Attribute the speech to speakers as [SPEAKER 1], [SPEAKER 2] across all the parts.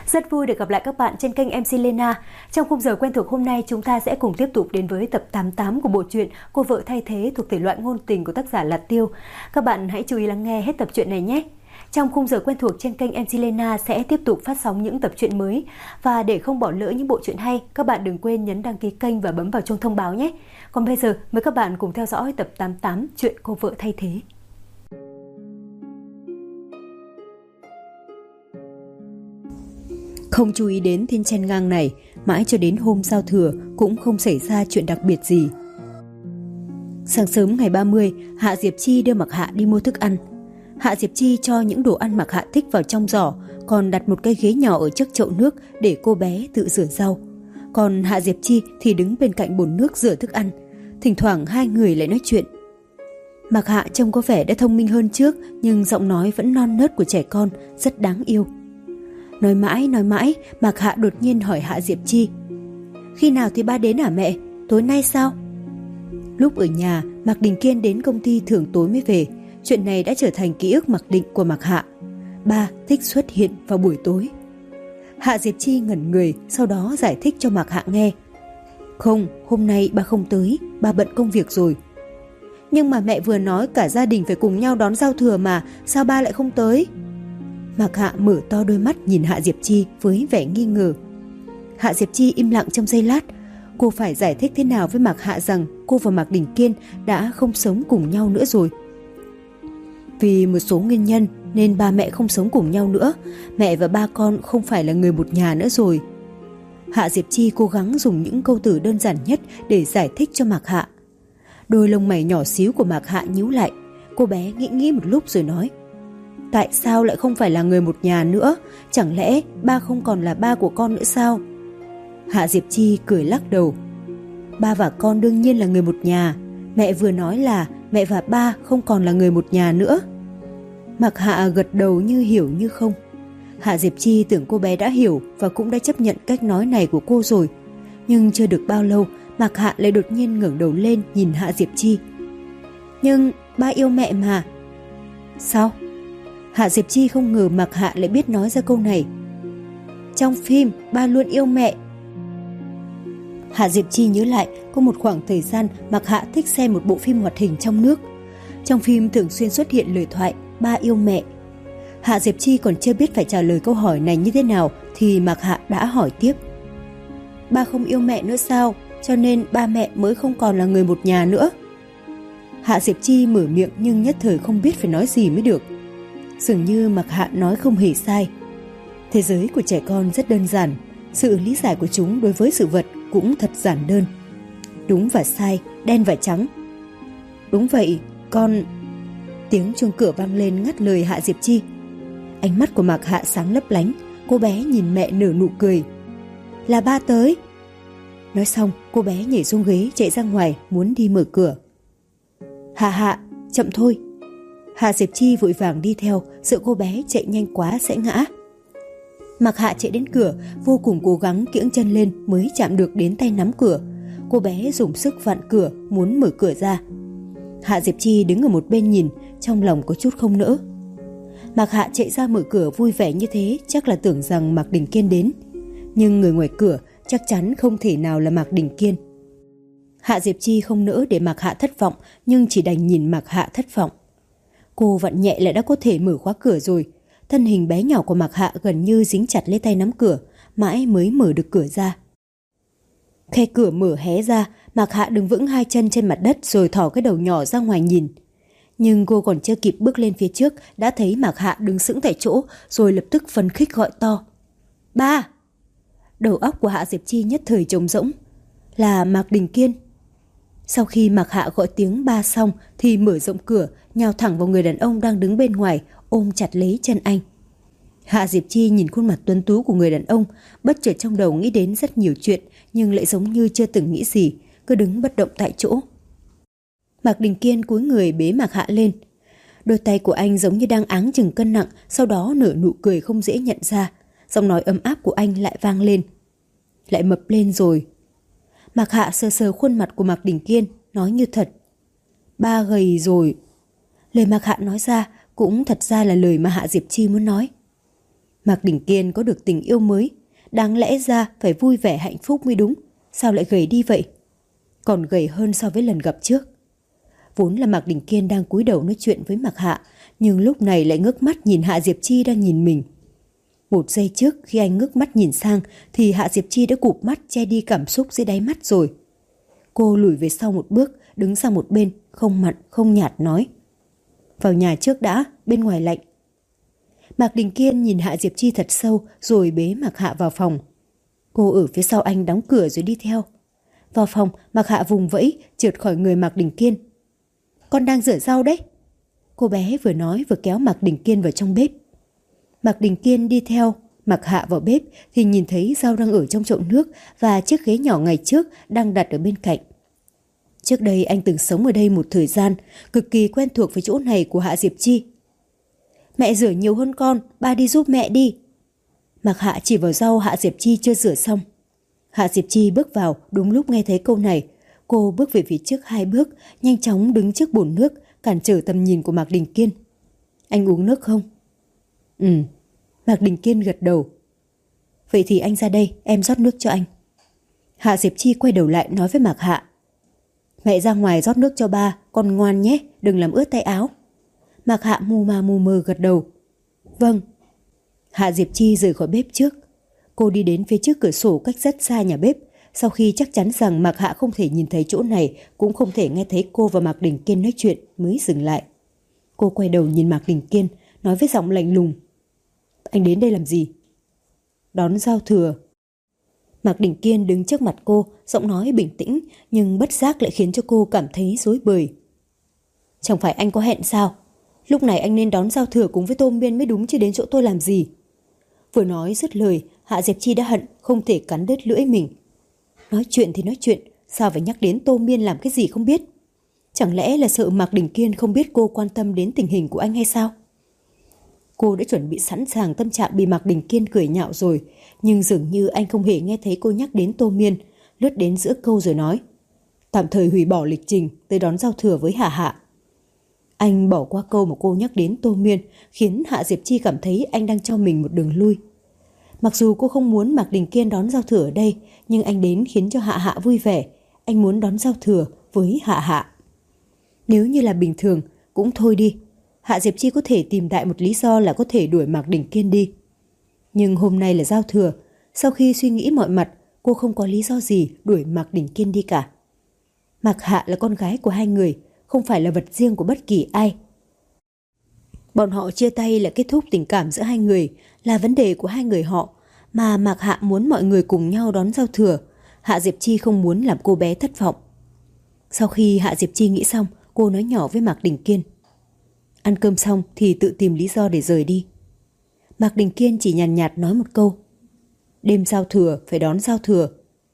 [SPEAKER 1] Rất vui được gặp lại các bạn trên kênh MC Lena. Trong khung giờ quen thuộc hôm nay, chúng ta sẽ cùng tiếp tục đến với tập 88 của bộ truyện Cô vợ thay thế thuộc thể loại ngôn tình của tác giả Lạt Tiêu. Các bạn hãy chú ý lắng nghe hết tập truyện này nhé. Trong khung giờ quen thuộc trên kênh MC Lena sẽ tiếp tục phát sóng những tập truyện mới. Và để không bỏ lỡ những bộ truyện hay, các bạn đừng quên nhấn đăng ký kênh và bấm vào chuông thông báo nhé. Còn bây giờ, mời các bạn cùng theo dõi tập 88 chuyện Cô vợ thay thế.
[SPEAKER 2] Không chú ý đến thiên chen ngang này, mãi cho đến hôm giao thừa cũng không xảy ra chuyện đặc biệt gì. Sáng sớm ngày 30, Hạ Diệp Chi đưa Mạc Hạ đi mua thức ăn. Hạ Diệp Chi cho những đồ ăn Mạc Hạ thích vào trong giỏ, còn đặt một cái ghế nhỏ ở trước chậu nước để cô bé tự rửa rau. Còn Hạ Diệp Chi thì đứng bên cạnh bồn nước rửa thức ăn. Thỉnh thoảng hai người lại nói chuyện. Mạc Hạ trông có vẻ đã thông minh hơn trước, nhưng giọng nói vẫn non nớt của trẻ con, rất đáng yêu. Nói mãi, Mạc Hạ đột nhiên hỏi Hạ Diệp Chi: "Khi nào thì ba đến hả mẹ? Tối nay sao?" Lúc ở nhà, Mạc Đình Kiên đến công ty thường tối mới về. Chuyện này đã trở thành ký ức mặc định của Mạc Hạ. Ba thích xuất hiện vào buổi tối. Hạ Diệp Chi ngẩn người, sau đó giải thích cho Mạc Hạ nghe: "Không, hôm nay ba không tới, ba bận công việc rồi." "Nhưng mà mẹ vừa nói cả gia đình phải cùng nhau đón giao thừa mà, sao ba lại không tới?" Mạc Hạ mở to đôi mắt nhìn Hạ Diệp Chi với vẻ nghi ngờ. Hạ Diệp Chi im lặng trong giây lát. Cô phải giải thích thế nào với Mạc Hạ rằng cô và Mạc Đình Kiên đã không sống cùng nhau nữa rồi. Vì một số nguyên nhân nên ba mẹ không sống cùng nhau nữa. Mẹ và ba con không phải là người một nhà nữa rồi. Hạ Diệp Chi cố gắng dùng những câu từ đơn giản nhất để giải thích cho Mạc Hạ. Đôi lông mày nhỏ xíu của Mạc Hạ nhíu lại. Cô bé nghĩ một lúc rồi nói: "Tại sao lại không phải là người một nhà nữa? Chẳng lẽ ba không còn là ba của con nữa sao?" Hạ Diệp Chi cười lắc đầu. "Ba và con đương nhiên là người một nhà. Mẹ vừa nói là mẹ và ba không còn là người một nhà nữa." Mạc Hạ gật đầu như hiểu như không. Hạ Diệp Chi tưởng cô bé đã hiểu và cũng đã chấp nhận cách nói này của cô rồi. Nhưng chưa được bao lâu, Mạc Hạ lại đột nhiên ngẩng đầu lên nhìn Hạ Diệp Chi. "Nhưng ba yêu mẹ mà." "Sao?" Hạ Diệp Chi không ngờ Mạc Hạ lại biết nói ra câu này. "Trong phim, ba luôn yêu mẹ." Hạ Diệp Chi nhớ lại có một khoảng thời gian Mạc Hạ thích xem một bộ phim hoạt hình trong nước. Trong phim thường xuyên xuất hiện lời thoại "ba yêu mẹ". Hạ Diệp Chi còn chưa biết phải trả lời câu hỏi này như thế nào thì Mạc Hạ đã hỏi tiếp: "Ba không yêu mẹ nữa sao? Cho nên ba mẹ mới không còn là người một nhà nữa?" Hạ Diệp Chi mở miệng nhưng nhất thời không biết phải nói gì mới được. Dường như Mạc Hạ nói không hề sai. Thế giới của trẻ con rất đơn giản, sự lý giải của chúng đối với sự vật cũng thật giản đơn. Đúng và sai, đen và trắng. "Đúng vậy, con..." Tiếng chuông cửa vang lên ngắt lời Hạ Diệp Chi. Ánh mắt của Mạc Hạ sáng lấp lánh, cô bé nhìn mẹ nở nụ cười. "Là ba tới." Nói xong, cô bé nhảy xuống ghế chạy ra ngoài muốn đi mở cửa. Hạ, chậm thôi." Hạ Diệp Chi vội vàng đi theo, sợ cô bé chạy nhanh quá sẽ ngã. Mạc Hạ chạy đến cửa, vô cùng cố gắng kiễng chân lên mới chạm được đến tay nắm cửa. Cô bé dùng sức vặn cửa muốn mở cửa ra. Hạ Diệp Chi đứng ở một bên nhìn, trong lòng có chút không nỡ. Mạc Hạ chạy ra mở cửa vui vẻ như thế chắc là tưởng rằng Mạc Đình Kiên đến. Nhưng người ngoài cửa chắc chắn không thể nào là Mạc Đình Kiên. Hạ Diệp Chi không nỡ để Mạc Hạ thất vọng, nhưng chỉ đành nhìn Mạc Hạ thất vọng. Cô vặn nhẹ lại đã có thể mở khóa cửa rồi. Thân hình bé nhỏ của Mạc Hạ gần như dính chặt lấy tay nắm cửa, mãi mới mở được cửa ra. Khe cửa mở hé ra, Mạc Hạ đứng vững hai chân trên mặt đất rồi thò cái đầu nhỏ ra ngoài nhìn. Nhưng cô còn chưa kịp bước lên phía trước đã thấy Mạc Hạ đứng sững tại chỗ rồi lập tức phấn khích gọi to: "Ba!" Đầu óc của Hạ Diệp Chi nhất thời trống rỗng. Là Mạc Đình Kiên. Sau khi Mạc Hạ gọi tiếng ba xong thì mở rộng cửa, nhào thẳng vào người đàn ông đang đứng bên ngoài, ôm chặt lấy chân anh. Hạ Diệp Chi nhìn khuôn mặt tuấn tú của người đàn ông, bất chợt trong đầu nghĩ đến rất nhiều chuyện, nhưng lại giống như chưa từng nghĩ gì, cứ đứng bất động tại chỗ. Mạc Đình Kiên cúi người bế Mạc Hạ lên. Đôi tay của anh giống như đang áng chừng cân nặng, sau đó nở nụ cười không dễ nhận ra. Giọng nói ấm áp của anh lại vang lên: "Lại mập lên rồi." Mạc Hạ sờ sờ khuôn mặt của Mạc Đình Kiên, nói như thật: "Ba gầy rồi." Lời Mạc Hạ nói ra cũng thật ra là lời mà Hạ Diệp Chi muốn nói. Mạc Đình Kiên có được tình yêu mới, đáng lẽ ra phải vui vẻ hạnh phúc mới đúng, sao lại gầy đi vậy? Còn gầy hơn so với lần gặp trước. Vốn là Mạc Đình Kiên đang cúi đầu nói chuyện với Mạc Hạ, nhưng lúc này lại ngước mắt nhìn Hạ Diệp Chi đang nhìn mình. Một giây trước khi anh ngước mắt nhìn sang thì Hạ Diệp Chi đã cụp mắt che đi cảm xúc dưới đáy mắt rồi. Cô lùi về sau một bước, đứng sang một bên, không mặn không nhạt nói: vào nhà trước đã, bên ngoài lạnh. Mạc Đình Kiên nhìn Hạ Diệp Chi thật sâu rồi bế Mạc Hạ vào phòng. Cô ở phía sau anh đóng cửa rồi đi theo. Vào phòng, Mạc Hạ vùng vẫy trượt khỏi người Mạc Đình Kiên. Con đang rửa rau đấy. Cô bé vừa nói vừa kéo Mạc Đình Kiên vào trong bếp. Mạc Đình Kiên đi theo Mạc Hạ vào bếp thì nhìn thấy rau đang ở trong chậu nước và chiếc ghế nhỏ ngày trước đang đặt ở bên cạnh. Trước đây anh từng sống ở đây một thời gian, cực kỳ quen thuộc với chỗ này của Hạ Diệp Chi. Mẹ rửa nhiều hơn con, ba đi giúp mẹ đi. Mạc Hạ chỉ vào rau Hạ Diệp Chi chưa rửa xong. Hạ Diệp Chi bước vào đúng lúc nghe thấy câu này. Cô bước về phía trước 2 bước, nhanh chóng đứng trước bồn nước, cản trở tầm nhìn của Mạc Đình Kiên. Anh uống nước không? Mạc Đình Kiên gật đầu. Vậy thì anh ra đây, em rót nước cho anh. Hạ Diệp Chi quay đầu lại nói với Mạc Hạ. Mẹ ra ngoài rót nước cho ba, con ngoan nhé, đừng làm ướt tay áo. Mạc Hạ mù ma mù mờ gật đầu. Vâng. Hạ Diệp Chi rời khỏi bếp trước. Cô đi đến phía trước cửa sổ cách rất xa nhà bếp. Sau khi chắc chắn rằng Mạc Hạ không thể nhìn thấy chỗ này, cũng không thể nghe thấy cô và Mạc Đình Kiên nói chuyện, mới dừng lại. Cô quay đầu nhìn Mạc Đình Kiên, nói với giọng lạnh lùng. Anh đến đây làm gì? Đón giao thừa. Mạc Đình Kiên đứng trước mặt cô, giọng nói bình tĩnh, nhưng bất giác lại khiến cho cô cảm thấy rối bời. Chẳng phải anh có hẹn sao? Lúc này anh nên đón giao thừa cùng với Tô Miên mới đúng chứ đến chỗ tôi làm gì? Vừa nói dứt lời, Hạ Diệp Chi đã hận không thể cắn đứt lưỡi mình. Nói chuyện thì nói chuyện, sao phải nhắc đến Tô Miên làm cái gì không biết? Chẳng lẽ là sợ Mạc Đình Kiên không biết cô quan tâm đến tình hình của anh hay sao? Cô đã chuẩn bị sẵn sàng tâm trạng bị Mạc Đình Kiên cười nhạo rồi, nhưng dường như anh không hề nghe thấy cô nhắc đến Tô Miên, lướt đến giữa câu rồi nói. Tạm thời hủy bỏ lịch trình tới đón giao thừa với Hạ Hạ. Anh bỏ qua câu mà cô nhắc đến Tô Miên, khiến Hạ Diệp Chi cảm thấy anh đang cho mình một đường lui. Mặc dù cô không muốn Mạc Đình Kiên đón giao thừa ở đây, nhưng anh đến khiến cho Hạ Hạ vui vẻ. Anh muốn đón giao thừa với Hạ Hạ. Nếu như là bình thường, cũng thôi đi. Hạ Diệp Chi có thể tìm đại một lý do là có thể đuổi Mạc Đình Kiên đi. Nhưng hôm nay là giao thừa, sau khi suy nghĩ mọi mặt, cô không có lý do gì đuổi Mạc Đình Kiên đi cả. Mạc Hạ là con gái của hai người, không phải là vật riêng của bất kỳ ai. Bọn họ chia tay là kết thúc tình cảm giữa hai người, là vấn đề của hai người họ, mà Mạc Hạ muốn mọi người cùng nhau đón giao thừa. Hạ Diệp Chi không muốn làm cô bé thất vọng. Sau khi Hạ Diệp Chi nghĩ xong, cô nói nhỏ với Mạc Đình Kiên. Ăn cơm xong thì tự tìm lý do để rời đi. Mạc Đình Kiên chỉ nhàn nhạt nói một câu. Đêm giao thừa phải đón giao thừa.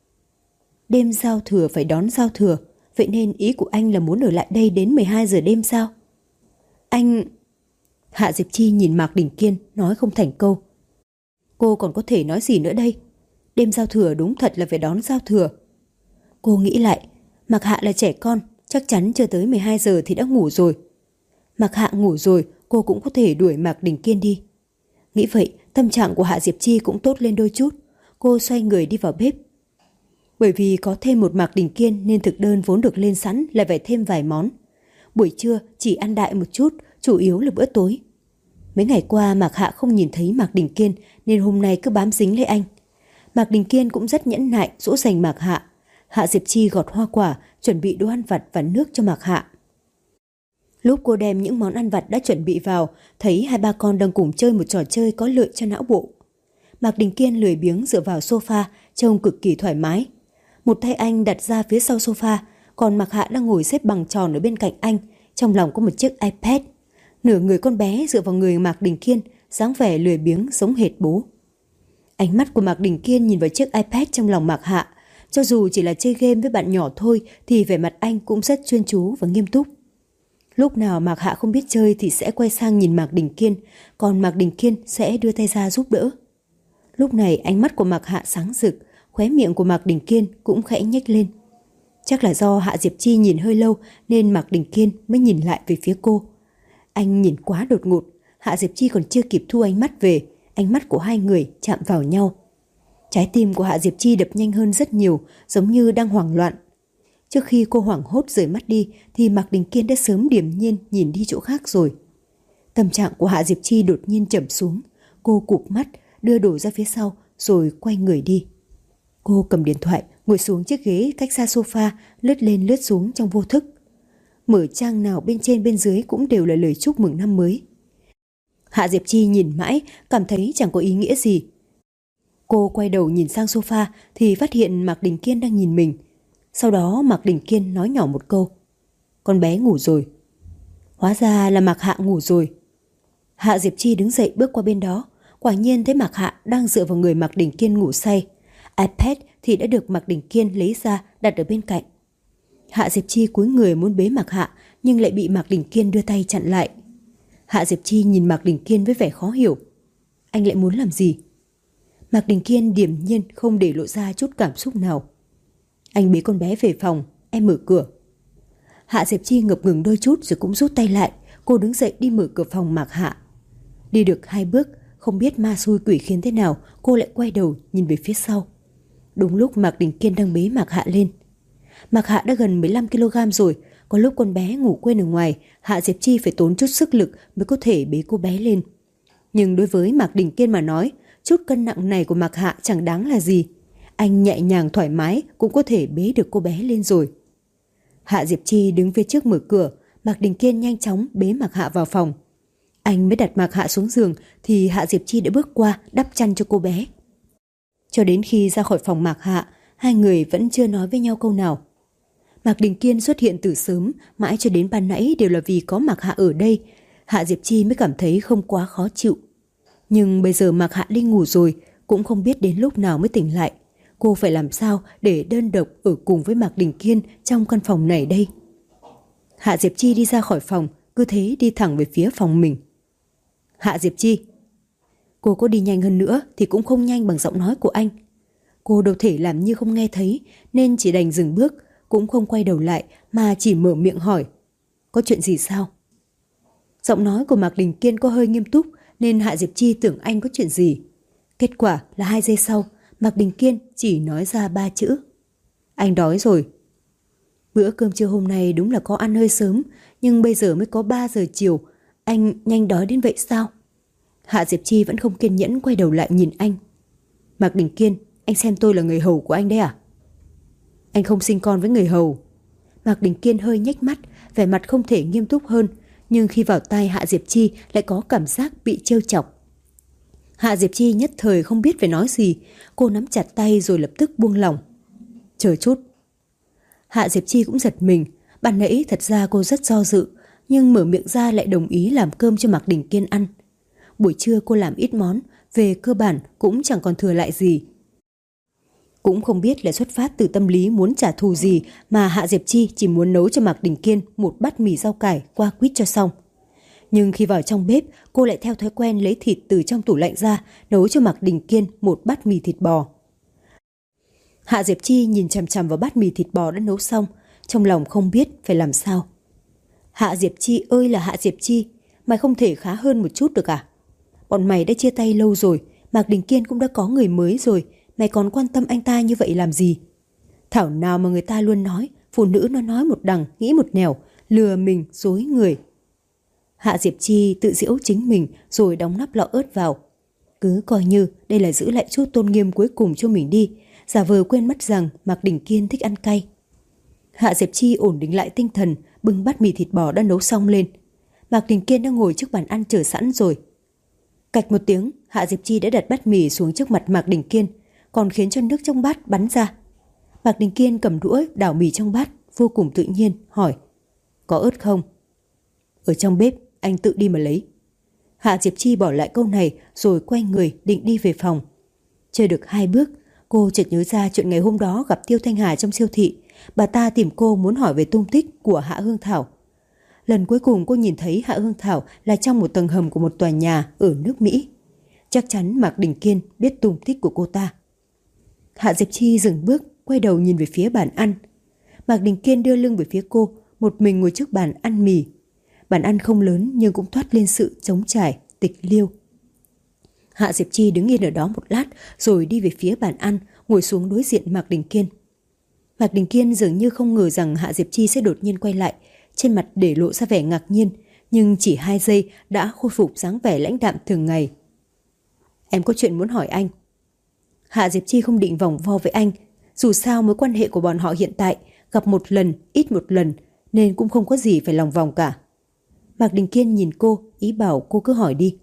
[SPEAKER 2] Đêm giao thừa phải đón giao thừa. Vậy nên ý của anh là muốn ở lại đây đến 12 giờ đêm sao? Anh... Hạ Diệp Chi nhìn Mạc Đình Kiên nói không thành câu. Cô còn có thể nói gì nữa đây? Đêm giao thừa đúng thật là phải đón giao thừa. Cô nghĩ lại, Mạc Hạ là trẻ con, chắc chắn chưa tới 12 giờ thì đã ngủ rồi. Mạc Hạ ngủ rồi, cô cũng có thể đuổi Mạc Đình Kiên đi. Nghĩ vậy, tâm trạng của Hạ Diệp Chi cũng tốt lên đôi chút. Cô xoay người đi vào bếp. Bởi vì có thêm một Mạc Đình Kiên nên thực đơn vốn được lên sẵn lại phải thêm vài món. Buổi trưa chỉ ăn đại một chút, chủ yếu là bữa tối. Mấy ngày qua Mạc Hạ không nhìn thấy Mạc Đình Kiên nên hôm nay cứ bám dính lấy anh. Mạc Đình Kiên cũng rất nhẫn nại dỗ dành Mạc Hạ. Hạ Diệp Chi gọt hoa quả, chuẩn bị đồ ăn vặt và nước cho Mạc Hạ. Lúc cô đem những món ăn vặt đã chuẩn bị vào, thấy hai ba con đang cùng chơi một trò chơi có lợi cho não bộ. Mạc Đình Kiên lười biếng dựa vào sofa, trông cực kỳ thoải mái. Một tay anh đặt ra phía sau sofa, còn Mạc Hạ đang ngồi xếp bằng tròn ở bên cạnh anh, trong lòng có một chiếc iPad. Nửa người con bé dựa vào người Mạc Đình Kiên, dáng vẻ lười biếng giống hệt bố. Ánh mắt của Mạc Đình Kiên nhìn vào chiếc iPad trong lòng Mạc Hạ, cho dù chỉ là chơi game với bạn nhỏ thôi thì vẻ mặt anh cũng rất chuyên chú và nghiêm túc. Lúc nào Mạc Hạ không biết chơi thì sẽ quay sang nhìn Mạc Đình Kiên, còn Mạc Đình Kiên sẽ đưa tay ra giúp đỡ. Lúc này ánh mắt của Mạc Hạ sáng rực, khóe miệng của Mạc Đình Kiên cũng khẽ nhếch lên. Chắc là do Hạ Diệp Chi nhìn hơi lâu nên Mạc Đình Kiên mới nhìn lại về phía cô. Anh nhìn quá đột ngột, Hạ Diệp Chi còn chưa kịp thu ánh mắt về, ánh mắt của hai người chạm vào nhau. Trái tim của Hạ Diệp Chi đập nhanh hơn rất nhiều, giống như đang hoảng loạn. Trước khi cô hoảng hốt rời mắt đi thì Mạc Đình Kiên đã sớm điềm nhiên nhìn đi chỗ khác rồi. Tâm trạng của Hạ Diệp Chi đột nhiên trầm xuống. Cô cụp mắt, đưa đồ ra phía sau rồi quay người đi. Cô cầm điện thoại, ngồi xuống chiếc ghế cách xa sofa, lướt lên lướt xuống trong vô thức. Mở trang nào bên trên bên dưới cũng đều là lời chúc mừng năm mới. Hạ Diệp Chi nhìn mãi, cảm thấy chẳng có ý nghĩa gì. Cô quay đầu nhìn sang sofa thì phát hiện Mạc Đình Kiên đang nhìn mình. Sau đó Mạc Đình Kiên nói nhỏ một câu: "Con bé ngủ rồi." Hóa ra là Mạc Hạ ngủ rồi. Hạ Diệp Chi đứng dậy bước qua bên đó, quả nhiên thấy Mạc Hạ đang dựa vào người Mạc Đình Kiên ngủ say. iPad thì đã được Mạc Đình Kiên lấy ra đặt ở bên cạnh. Hạ Diệp Chi cúi người muốn bế Mạc Hạ nhưng lại bị Mạc Đình Kiên đưa tay chặn lại. Hạ Diệp Chi nhìn Mạc Đình Kiên với vẻ khó hiểu. Anh lại muốn làm gì? Mạc Đình Kiên điềm nhiên không để lộ ra chút cảm xúc nào. Anh bế con bé về phòng, em mở cửa. Hạ Diệp Chi ngập ngừng đôi chút rồi cũng rút tay lại. Cô đứng dậy đi mở cửa phòng Mạc Hạ. Đi được 2 bước, không biết ma xui quỷ khiến thế nào, cô lại quay đầu nhìn về phía sau. Đúng lúc Mạc Đình Kiên đang bế Mạc Hạ lên. Mạc Hạ đã gần 15 kg rồi, có lúc con bé ngủ quên ở ngoài, Hạ Diệp Chi phải tốn chút sức lực mới có thể bế cô bé lên. Nhưng đối với Mạc Đình Kiên mà nói, chút cân nặng này của Mạc Hạ chẳng đáng là gì. Anh nhẹ nhàng thoải mái cũng có thể bế được cô bé lên rồi. Hạ Diệp Chi đứng phía trước mở cửa, Mạc Đình Kiên nhanh chóng bế Mạc Hạ vào phòng. Anh mới đặt Mạc Hạ xuống giường thì Hạ Diệp Chi đã bước qua đắp chăn cho cô bé. Cho đến khi ra khỏi phòng Mạc Hạ, hai người vẫn chưa nói với nhau câu nào. Mạc Đình Kiên xuất hiện từ sớm, mãi cho đến ban nãy đều là vì có Mạc Hạ ở đây. Hạ Diệp Chi mới cảm thấy không quá khó chịu. Nhưng bây giờ Mạc Hạ đi ngủ rồi, cũng không biết đến lúc nào mới tỉnh lại. Cô phải làm sao để đơn độc ở cùng với Mạc Đình Kiên trong căn phòng này đây? Hạ Diệp Chi đi ra khỏi phòng, cứ thế đi thẳng về phía phòng mình. Hạ Diệp Chi. Cô có đi nhanh hơn nữa thì cũng không nhanh bằng giọng nói của anh. Cô đâu thể làm như không nghe thấy nên chỉ đành dừng bước, cũng không quay đầu lại mà chỉ mở miệng hỏi. Có chuyện gì sao? Giọng nói của Mạc Đình Kiên có hơi nghiêm túc nên Hạ Diệp Chi tưởng anh có chuyện gì. Kết quả là 2 giây sau, Mạc Đình Kiên chỉ nói ra 3 chữ. Anh đói rồi. Bữa cơm trưa hôm nay đúng là có ăn hơi sớm, nhưng bây giờ mới có 3 giờ chiều. Anh nhanh đói đến vậy sao? Hạ Diệp Chi vẫn không kiên nhẫn quay đầu lại nhìn anh. Mạc Đình Kiên, anh xem tôi là người hầu của anh đấy à? Anh không sinh con với người hầu. Mạc Đình Kiên hơi nhếch mắt, vẻ mặt không thể nghiêm túc hơn, nhưng khi vào tai Hạ Diệp Chi lại có cảm giác bị trêu chọc. Hạ Diệp Chi nhất thời không biết phải nói gì, cô nắm chặt tay rồi lập tức buông lỏng. Chờ chút. Hạ Diệp Chi cũng giật mình, ban nãy thật ra cô rất do dự, nhưng mở miệng ra lại đồng ý làm cơm cho Mạc Đình Kiên ăn. Buổi trưa cô làm ít món, về cơ bản cũng chẳng còn thừa lại gì. Cũng không biết là xuất phát từ tâm lý muốn trả thù gì mà Hạ Diệp Chi chỉ muốn nấu cho Mạc Đình Kiên một bát mì rau cải qua quýt cho xong. Nhưng khi vào trong bếp, cô lại theo thói quen lấy thịt từ trong tủ lạnh ra, nấu cho Mạc Đình Kiên một bát mì thịt bò. Hạ Diệp Chi nhìn chằm chằm vào bát mì thịt bò đã nấu xong, trong lòng không biết phải làm sao. Hạ Diệp Chi ơi là Hạ Diệp Chi, mày không thể khá hơn một chút được à? Bọn mày đã chia tay lâu rồi, Mạc Đình Kiên cũng đã có người mới rồi, mày còn quan tâm anh ta như vậy làm gì? Thảo nào mà người ta luôn nói, phụ nữ nó nói một đằng, nghĩ một nẻo, lừa mình, dối người. Hạ Diệp Chi tự giễu chính mình rồi đóng nắp lọ ớt vào. Cứ coi như đây là giữ lại chút tôn nghiêm cuối cùng cho mình đi, giả vờ quên mất rằng Mạc Đình Kiên thích ăn cay. Hạ Diệp Chi ổn định lại tinh thần, bưng bát mì thịt bò đã nấu xong lên. Mạc Đình Kiên đang ngồi trước bàn ăn chờ sẵn rồi. Cạch một tiếng, Hạ Diệp Chi đã đặt bát mì xuống trước mặt Mạc Đình Kiên, còn khiến cho nước trong bát bắn ra. Mạc Đình Kiên cầm đũa đảo mì trong bát, vô cùng tự nhiên, hỏi. Có ớt không? Ở trong bếp, anh tự đi mà lấy. Hạ Diệp Chi bỏ lại câu này rồi quay người định đi về phòng. Chưa được 2 bước, cô chợt nhớ ra chuyện ngày hôm đó gặp Tiêu Thanh Hà trong siêu thị. Bà ta tìm cô muốn hỏi về tung tích của Hạ Hương Thảo. Lần cuối cùng cô nhìn thấy Hạ Hương Thảo là trong một tầng hầm của một tòa nhà ở nước Mỹ. Chắc chắn Mạc Đình Kiên biết tung tích của cô ta. Hạ Diệp Chi dừng bước, quay đầu nhìn về phía bàn ăn. Mạc Đình Kiên đưa lưng về phía cô, một mình ngồi trước bàn ăn mì. Bàn ăn không lớn nhưng cũng toát lên sự trống trải, tịch liêu. Hạ Diệp Chi đứng yên ở đó một lát rồi đi về phía bàn ăn, ngồi xuống đối diện Mạc Đình Kiên. Mạc Đình Kiên dường như không ngờ rằng Hạ Diệp Chi sẽ đột nhiên quay lại, trên mặt để lộ ra vẻ ngạc nhiên, nhưng chỉ 2 giây đã khôi phục dáng vẻ lãnh đạm thường ngày. Em có chuyện muốn hỏi anh. Hạ Diệp Chi không định vòng vo với anh, dù sao mối quan hệ của bọn họ hiện tại gặp một lần, ít một lần, nên cũng không có gì phải lòng vòng cả. Mạc Đình Kiên nhìn cô, ý bảo cô cứ hỏi đi.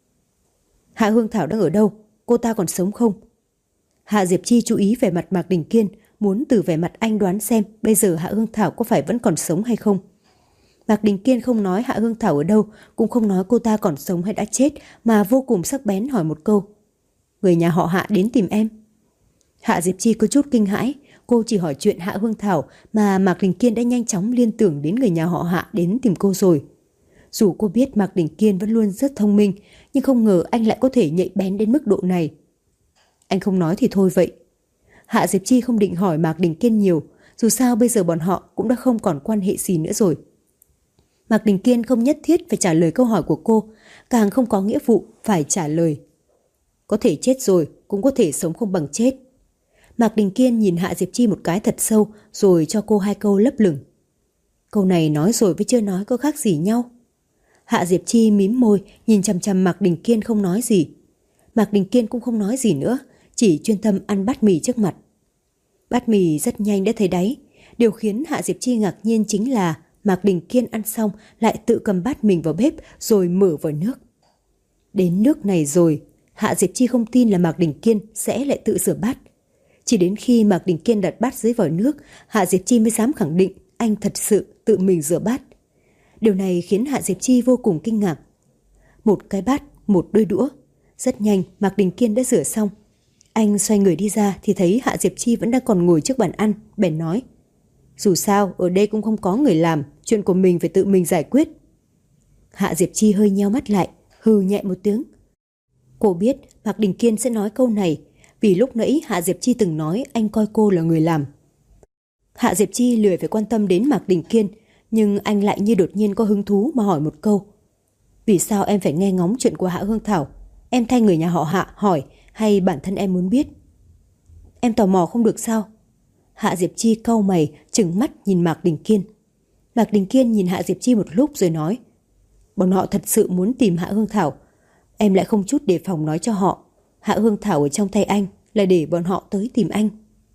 [SPEAKER 2] Hạ Hương Thảo đang ở đâu? Cô ta còn sống không? Hạ Diệp Chi chú ý về mặt Mạc Đình Kiên, muốn từ vẻ mặt anh đoán xem bây giờ Hạ Hương Thảo có phải vẫn còn sống hay không. Mạc Đình Kiên không nói Hạ Hương Thảo ở đâu, cũng không nói cô ta còn sống hay đã chết, mà vô cùng sắc bén hỏi một câu. Người nhà họ Hạ đến tìm em. Hạ Diệp Chi có chút kinh hãi, cô chỉ hỏi chuyện Hạ Hương Thảo mà Mạc Đình Kiên đã nhanh chóng liên tưởng đến người nhà họ Hạ đến tìm cô rồi. Dù cô biết Mạc Đình Kiên vẫn luôn rất thông minh, nhưng không ngờ anh lại có thể nhạy bén đến mức độ này. Anh không nói thì thôi vậy. Hạ Diệp Chi không định hỏi Mạc Đình Kiên nhiều, dù sao bây giờ bọn họ cũng đã không còn quan hệ gì nữa rồi. Mạc Đình Kiên không nhất thiết phải trả lời câu hỏi của cô, càng không có nghĩa vụ phải trả lời. Có thể chết rồi, cũng có thể sống không bằng chết. Mạc Đình Kiên nhìn Hạ Diệp Chi một cái thật sâu, rồi cho cô 2 câu lấp lửng. Câu này nói rồi với chưa nói có khác gì nhau. Hạ Diệp Chi mím môi, nhìn chằm chằm Mạc Đình Kiên không nói gì. Mạc Đình Kiên cũng không nói gì nữa, chỉ chuyên tâm ăn bát mì trước mặt. Bát mì rất nhanh đã thấy đáy. Điều khiến Hạ Diệp Chi ngạc nhiên chính là Mạc Đình Kiên ăn xong lại tự cầm bát mình vào bếp rồi mở vòi nước. Đến nước này rồi, Hạ Diệp Chi không tin là Mạc Đình Kiên sẽ lại tự rửa bát. Chỉ đến khi Mạc Đình Kiên đặt bát dưới vòi nước, Hạ Diệp Chi mới dám khẳng định anh thật sự tự mình rửa bát. Điều này khiến Hạ Diệp Chi vô cùng kinh ngạc. Một cái bát, một đôi đũa. Rất nhanh Mạc Đình Kiên đã rửa xong. Anh xoay người đi ra thì thấy Hạ Diệp Chi vẫn đang còn ngồi trước bàn ăn, bèn nói. Dù sao ở đây cũng không có người làm, chuyện của mình phải tự mình giải quyết. Hạ Diệp Chi hơi nheo mắt lại, hừ nhẹ một tiếng. Cô biết Mạc Đình Kiên sẽ nói câu này, vì lúc nãy Hạ Diệp Chi từng nói anh coi cô là người làm. Hạ Diệp Chi lười phải quan tâm đến Mạc Đình Kiên, nhưng anh lại như đột nhiên có hứng thú mà hỏi một câu. Vì sao em phải nghe ngóng chuyện của Hạ Hương Thảo? Em thay người nhà họ Hạ hỏi hay bản thân em muốn biết? Em tò mò không được sao? Hạ Diệp Chi cau mày, trừng mắt nhìn Mạc Đình Kiên. Mạc Đình Kiên nhìn Hạ Diệp Chi một lúc rồi nói. Bọn họ thật sự muốn tìm Hạ Hương Thảo. Em lại không chút đề phòng nói cho họ. Hạ Hương Thảo ở trong tay anh là để bọn họ tới tìm anh.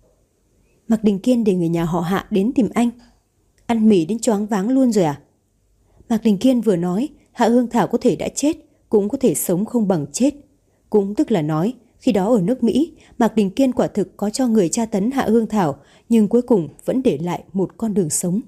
[SPEAKER 2] Mạc Đình Kiên để người nhà họ Hạ đến tìm anh. Ăn mì đến choáng váng luôn rồi à? Mạc Đình Kiên vừa nói Hạ Hương Thảo có thể đã chết, cũng có thể sống không bằng chết. Cũng tức là nói khi đó ở nước Mỹ, Mạc Đình Kiên quả thực có cho người tra tấn Hạ Hương Thảo, nhưng cuối cùng vẫn để lại một con đường sống.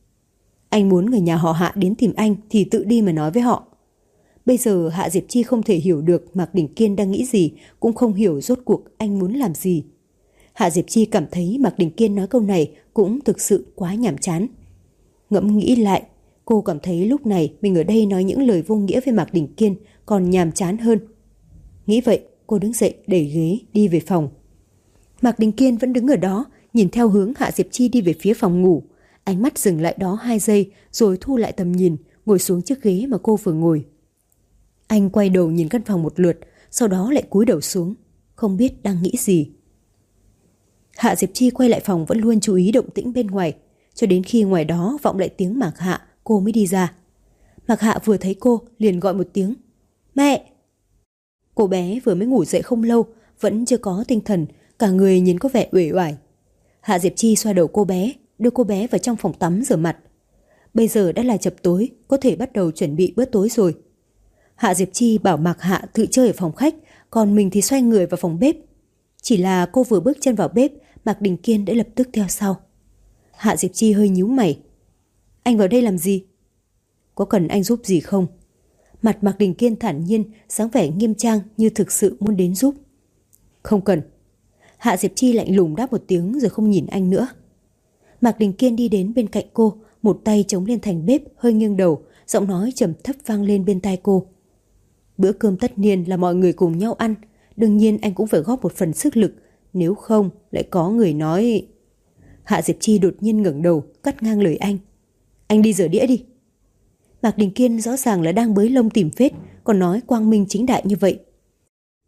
[SPEAKER 2] Anh muốn người nhà họ Hạ đến tìm anh thì tự đi mà nói với họ. Bây giờ Hạ Diệp Chi không thể hiểu được Mạc Đình Kiên đang nghĩ gì, cũng không hiểu rốt cuộc anh muốn làm gì. Hạ Diệp Chi cảm thấy Mạc Đình Kiên nói câu này cũng thực sự quá nhàm chán. Ngẫm nghĩ lại, cô cảm thấy lúc này mình ở đây nói những lời vô nghĩa với Mạc Đình Kiên còn nhàm chán hơn. Nghĩ vậy, cô đứng dậy đẩy ghế đi về phòng. Mạc Đình Kiên vẫn đứng ở đó, nhìn theo hướng Hạ Diệp Chi đi về phía phòng ngủ. Ánh mắt dừng lại đó 2 giây rồi thu lại tầm nhìn, ngồi xuống chiếc ghế mà cô vừa ngồi. Anh quay đầu nhìn căn phòng một lượt, sau đó lại cúi đầu xuống, không biết đang nghĩ gì. Hạ Diệp Chi quay lại phòng vẫn luôn chú ý động tĩnh bên ngoài, cho đến khi ngoài đó vọng lại tiếng Mạc Hạ, cô mới đi ra. Mạc Hạ vừa thấy cô liền gọi một tiếng. Mẹ! Cô bé vừa mới ngủ dậy không lâu, vẫn chưa có tinh thần, cả người nhìn có vẻ uể oải. Hạ Diệp Chi xoa đầu cô bé, đưa cô bé vào trong phòng tắm rửa mặt. Bây giờ đã là chập tối, có thể bắt đầu chuẩn bị bữa tối rồi. Hạ Diệp Chi bảo Mạc Hạ tự chơi ở phòng khách, còn mình thì xoay người vào phòng bếp. Chỉ là cô vừa bước chân vào bếp, Mạc Đình Kiên đã lập tức theo sau. Hạ Diệp Chi hơi nhíu mày. Anh vào đây làm gì? Có cần anh giúp gì không? Mặt Mạc Đình Kiên thản nhiên, dáng vẻ nghiêm trang như thực sự muốn đến giúp. Không cần. Hạ Diệp Chi lạnh lùng đáp một tiếng rồi không nhìn anh nữa. Mạc Đình Kiên đi đến bên cạnh cô, một tay chống lên thành bếp, hơi nghiêng đầu, giọng nói trầm thấp vang lên bên tai cô. Bữa cơm tất niên là mọi người cùng nhau ăn, đương nhiên anh cũng phải góp một phần sức lực, nếu không lại có người nói... Hạ Diệp Chi đột nhiên ngẩng đầu, cắt ngang lời anh. Anh đi rửa đĩa đi. Mạc Đình Kiên rõ ràng là đang bới lông tìm vết, còn nói quang minh chính đại như vậy.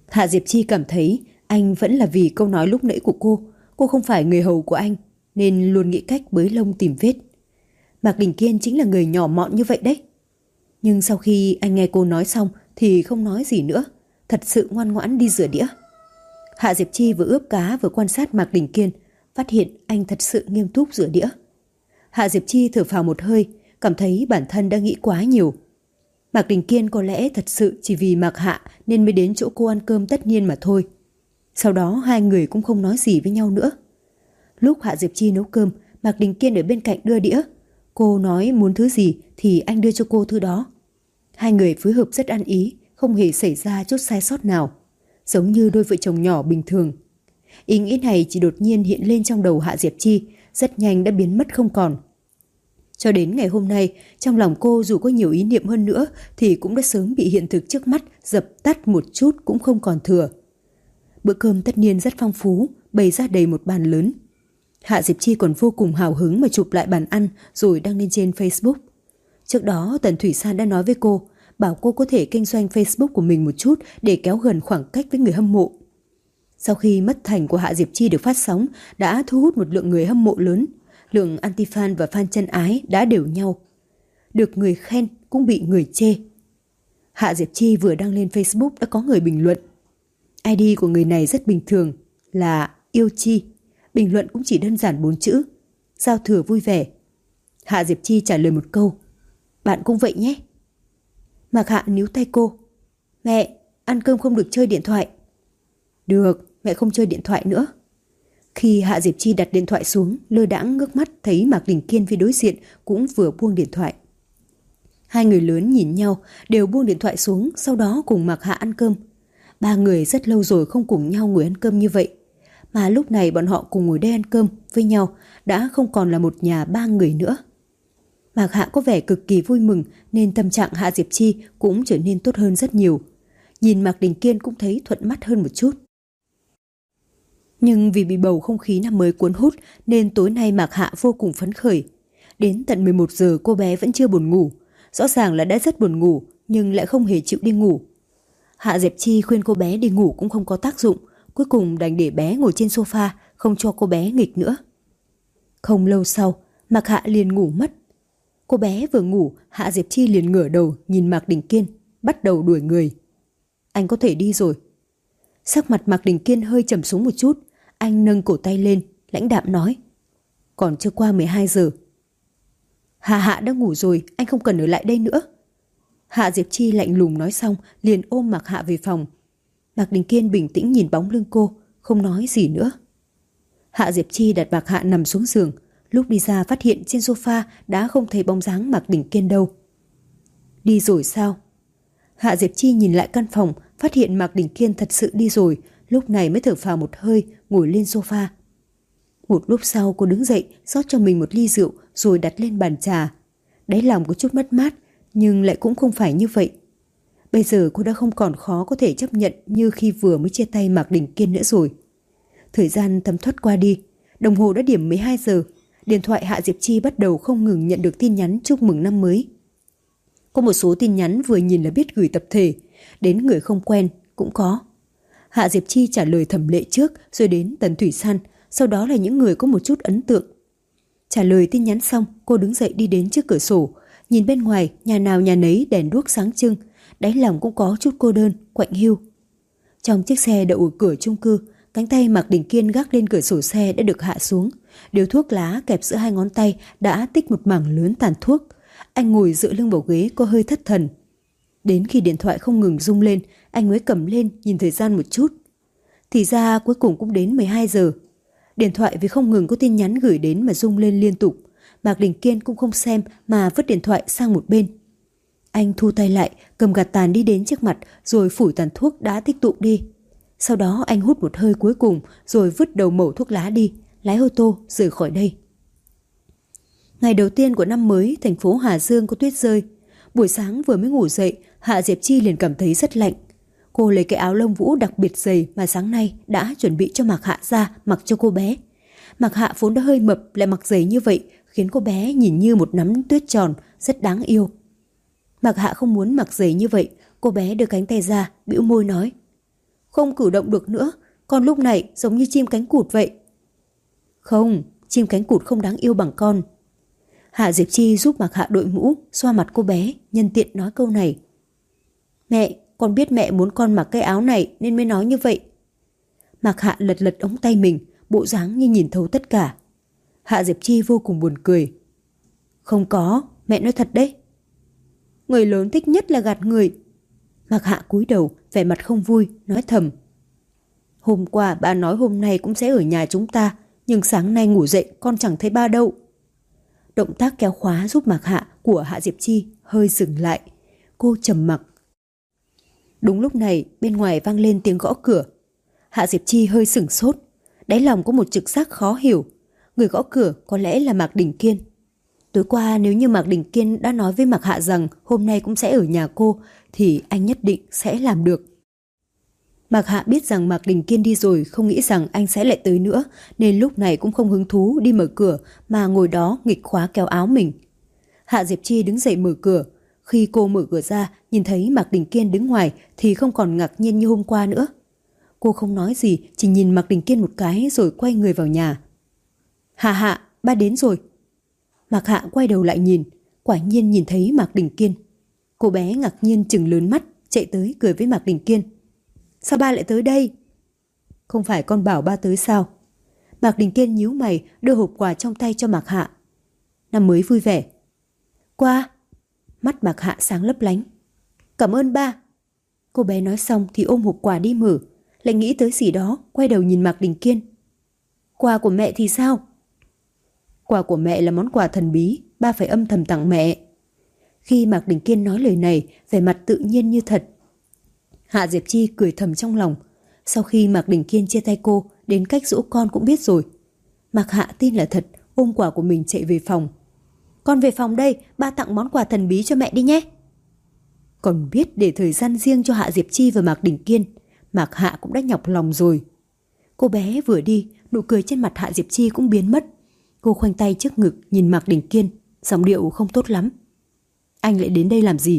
[SPEAKER 2] Hạ Diệp Chi cảm thấy anh vẫn là vì câu nói lúc nãy của cô không phải người hầu của anh, nên luôn nghĩ cách bới lông tìm vết. Mạc Đình Kiên chính là người nhỏ mọn như vậy đấy. Nhưng sau khi anh nghe cô nói xong thì không nói gì nữa, thật sự ngoan ngoãn đi rửa đĩa. Hạ Diệp Chi vừa ướp cá vừa quan sát Mạc Đình Kiên, phát hiện anh thật sự nghiêm túc rửa đĩa. Hạ Diệp Chi thở phào một hơi, cảm thấy bản thân đã nghĩ quá nhiều. Mạc Đình Kiên có lẽ thật sự chỉ vì Mạc Hạ nên mới đến chỗ cô ăn cơm tất nhiên mà thôi. Sau đó hai người cũng không nói gì với nhau nữa. Lúc Hạ Diệp Chi nấu cơm, Mạc Đình Kiên ở bên cạnh đưa đĩa. Cô nói muốn thứ gì thì anh đưa cho cô thứ đó. Hai người phối hợp rất ăn ý, không hề xảy ra chút sai sót nào, giống như đôi vợ chồng nhỏ bình thường. Ý nghĩ này chỉ đột nhiên hiện lên trong đầu Hạ Diệp Chi, rất nhanh đã biến mất không còn. Cho đến ngày hôm nay, trong lòng cô dù có nhiều ý niệm hơn nữa thì cũng đã sớm bị hiện thực trước mắt dập tắt một chút cũng không còn thừa. Bữa cơm tất nhiên rất phong phú, bày ra đầy một bàn lớn. Hạ Diệp Chi còn vô cùng hào hứng mà chụp lại bàn ăn rồi đăng lên trên Facebook. Trước đó Tần Thủy San đã nói với cô, bảo cô có thể kinh doanh Facebook của mình một chút để kéo gần khoảng cách với người hâm mộ. Sau khi Mất Thành của Hạ Diệp Chi được phát sóng đã thu hút một lượng người hâm mộ lớn, lượng anti-fan và fan chân ái đã đều nhau. Được người khen cũng bị người chê. Hạ Diệp Chi vừa đăng lên Facebook đã có người bình luận. ID của người này rất bình thường là Yêu Chi. Bình luận cũng chỉ đơn giản 4 chữ: giao thừa vui vẻ. Hạ Diệp Chi trả lời một câu: bạn cũng vậy nhé. Mạc Hạ níu tay cô: mẹ, ăn cơm không được chơi điện thoại. Được, mẹ không chơi điện thoại nữa. Khi Hạ Diệp Chi đặt điện thoại xuống, lơ đãng ngước mắt thấy Mạc Đình Kiên phía đối diện cũng vừa buông điện thoại. Hai người lớn nhìn nhau, đều buông điện thoại xuống, sau đó cùng Mạc Hạ ăn cơm. Ba người rất lâu rồi không cùng nhau ngồi ăn cơm như vậy. Mà lúc này bọn họ cùng ngồi đây ăn cơm với nhau đã không còn là một nhà ba người nữa. Mạc Hạ có vẻ cực kỳ vui mừng nên tâm trạng Hạ Diệp Chi cũng trở nên tốt hơn rất nhiều. Nhìn Mạc Đình Kiên cũng thấy thuận mắt hơn một chút. Nhưng vì bị bầu không khí năm mới cuốn hút nên tối nay Mạc Hạ vô cùng phấn khởi. Đến tận 11 giờ cô bé vẫn chưa buồn ngủ. Rõ ràng là đã rất buồn ngủ nhưng lại không hề chịu đi ngủ. Hạ Diệp Chi khuyên cô bé đi ngủ cũng không có tác dụng. Cuối cùng đành để bé ngồi trên sofa, không cho cô bé nghịch nữa. Không lâu sau, Mạc Hạ liền ngủ mất. Cô bé vừa ngủ, Hạ Diệp Chi liền ngửa đầu nhìn Mạc Đình Kiên, bắt đầu đuổi người. Anh có thể đi rồi. Sắc mặt Mạc Đình Kiên hơi trầm xuống một chút. Anh nâng cổ tay lên, lãnh đạm nói: còn chưa qua 12 giờ. Hạ đã ngủ rồi, anh không cần ở lại đây nữa. Hạ Diệp Chi lạnh lùng nói xong liền ôm Mạc Hạ về phòng. Mạc Đình Kiên bình tĩnh nhìn bóng lưng cô, không nói gì nữa. Hạ Diệp Chi đặt Mạc Hạ nằm xuống giường. Lúc đi ra phát hiện trên sofa đã không thấy bóng dáng Mạc Đình Kiên đâu. Đi rồi sao? Hạ Diệp Chi nhìn lại căn phòng, phát hiện Mạc Đình Kiên thật sự đi rồi, lúc này mới thở phào một hơi, ngồi lên sofa. Một lúc sau cô đứng dậy, rót cho mình một ly rượu rồi đặt lên bàn trà. Đáy lòng có chút mất mát, nhưng lại cũng không phải như vậy. Bây giờ cô đã không còn khó có thể chấp nhận như khi vừa mới chia tay Mạc Đình Kiên nữa rồi. Thời gian thấm thoát qua đi, đồng hồ đã điểm 12 giờ. Điện thoại Hạ Diệp Chi bắt đầu không ngừng nhận được tin nhắn chúc mừng năm mới. Có một số tin nhắn vừa nhìn là biết gửi tập thể, đến người không quen cũng có. Hạ Diệp Chi trả lời Thẩm Lệ trước, rồi đến Tần Thủy San, sau đó là những người có một chút ấn tượng. Trả lời tin nhắn xong, cô đứng dậy đi đến trước cửa sổ, nhìn bên ngoài, nhà nào nhà nấy đèn đuốc sáng trưng, đáy lòng cũng có chút cô đơn, quạnh hiu. Trong chiếc xe đậu ở cửa chung cư, cánh tay Mạc Đình Kiên gác lên cửa sổ xe đã được hạ xuống, điếu thuốc lá kẹp giữa hai ngón tay đã tích một mảng lớn tàn thuốc. Anh ngồi dựa lưng vào ghế có hơi thất thần. Đến khi điện thoại không ngừng rung lên, anh mới cầm lên nhìn thời gian một chút. Thì ra cuối cùng cũng đến 12 giờ. Điện thoại vì không ngừng có tin nhắn gửi đến mà rung lên liên tục. Mạc Đình Kiên cũng không xem mà vứt điện thoại sang một bên. Anh thu tay lại, cầm gạt tàn đi đến trước mặt rồi phủi tàn thuốc đã tích tụ đi. Sau đó anh hút một hơi cuối cùng rồi vứt đầu mẩu thuốc lá đi, lái ô tô rời khỏi đây. Ngày đầu tiên của năm mới, thành phố Hà Dương có tuyết rơi. Buổi sáng vừa mới ngủ dậy, Hạ Diệp Chi liền cảm thấy rất lạnh. Cô lấy cái áo lông vũ đặc biệt dày mà sáng nay đã chuẩn bị cho Mạc Hạ ra mặc cho cô bé. Mạc Hạ vốn đã hơi mập lại mặc giày như vậy khiến cô bé nhìn như một nắm tuyết tròn, rất đáng yêu. Mạc Hạ không muốn mặc giày như vậy, cô bé đưa cánh tay ra, bĩu môi nói: không cử động được nữa, con lúc này giống như chim cánh cụt vậy. Không, chim cánh cụt không đáng yêu bằng con. Hạ Diệp Chi giúp Mạc Hạ đội mũ, xoa mặt cô bé, nhân tiện nói câu này. Mẹ, con biết mẹ muốn con mặc cái áo này nên mới nói như vậy. Mạc Hạ lật lật ống tay mình, bộ dáng như nhìn thấu tất cả. Hạ Diệp Chi vô cùng buồn cười. Không có, mẹ nói thật đấy. Người lớn thích nhất là gạt người. Mạc Hạ cúi đầu, vẻ mặt không vui, nói thầm. Hôm qua ba nói hôm nay cũng sẽ ở nhà chúng ta, nhưng sáng nay ngủ dậy con chẳng thấy ba đâu. Động tác kéo khóa giúp Mạc Hạ của Hạ Diệp Chi hơi dừng lại. Cô trầm mặc. Đúng lúc này bên ngoài vang lên tiếng gõ cửa. Hạ Diệp Chi hơi sửng sốt. Đáy lòng có một trực giác khó hiểu. Người gõ cửa có lẽ là Mạc Đình Kiên. Tối qua nếu như Mạc Đình Kiên đã nói với Mạc Hạ rằng hôm nay cũng sẽ ở nhà cô thì anh nhất định sẽ làm được. Mạc Hạ biết rằng Mạc Đình Kiên đi rồi, không nghĩ rằng anh sẽ lại tới nữa, nên lúc này cũng không hứng thú đi mở cửa mà ngồi đó nghịch khóa kéo áo mình. Hạ Diệp Chi đứng dậy mở cửa. Khi cô mở cửa ra, nhìn thấy Mạc Đình Kiên đứng ngoài thì không còn ngạc nhiên như hôm qua nữa. Cô không nói gì, chỉ nhìn Mạc Đình Kiên một cái rồi quay người vào nhà. Hạ, ba đến rồi. Mạc Hạ quay đầu lại nhìn, quả nhiên nhìn thấy Mạc Đình Kiên. Cô bé ngạc nhiên trừng lớn mắt, chạy tới cười với Mạc Đình Kiên. Sao ba lại tới đây? Không phải con bảo ba tới sao? Mạc Đình Kiên nhíu mày, đưa hộp quà trong tay cho Mạc Hạ. Năm mới vui vẻ. Qua. Mắt Mạc Hạ sáng lấp lánh. Cảm ơn ba. Cô bé nói xong thì ôm hộp quà đi mở, lại nghĩ tới gì đó, quay đầu nhìn Mạc Đình Kiên. Quà của mẹ thì sao? Quà của mẹ là món quà thần bí, ba phải âm thầm tặng mẹ. Khi Mạc Đình Kiên nói lời này, vẻ mặt tự nhiên như thật. Hạ Diệp Chi cười thầm trong lòng. Sau khi Mạc Đình Kiên chia tay cô, đến cách dỗ con cũng biết rồi. Mạc Hạ tin là thật, ôm quà của mình chạy về phòng. Con về phòng đây, ba tặng món quà thần bí cho mẹ đi nhé. Còn biết để thời gian riêng cho Hạ Diệp Chi và Mạc Đình Kiên, Mạc Hạ cũng đã nhọc lòng rồi. Cô bé vừa đi, nụ cười trên mặt Hạ Diệp Chi cũng biến mất. Cô khoanh tay trước ngực nhìn Mạc Đình Kiên, giọng điệu không tốt lắm. Anh lại đến đây làm gì?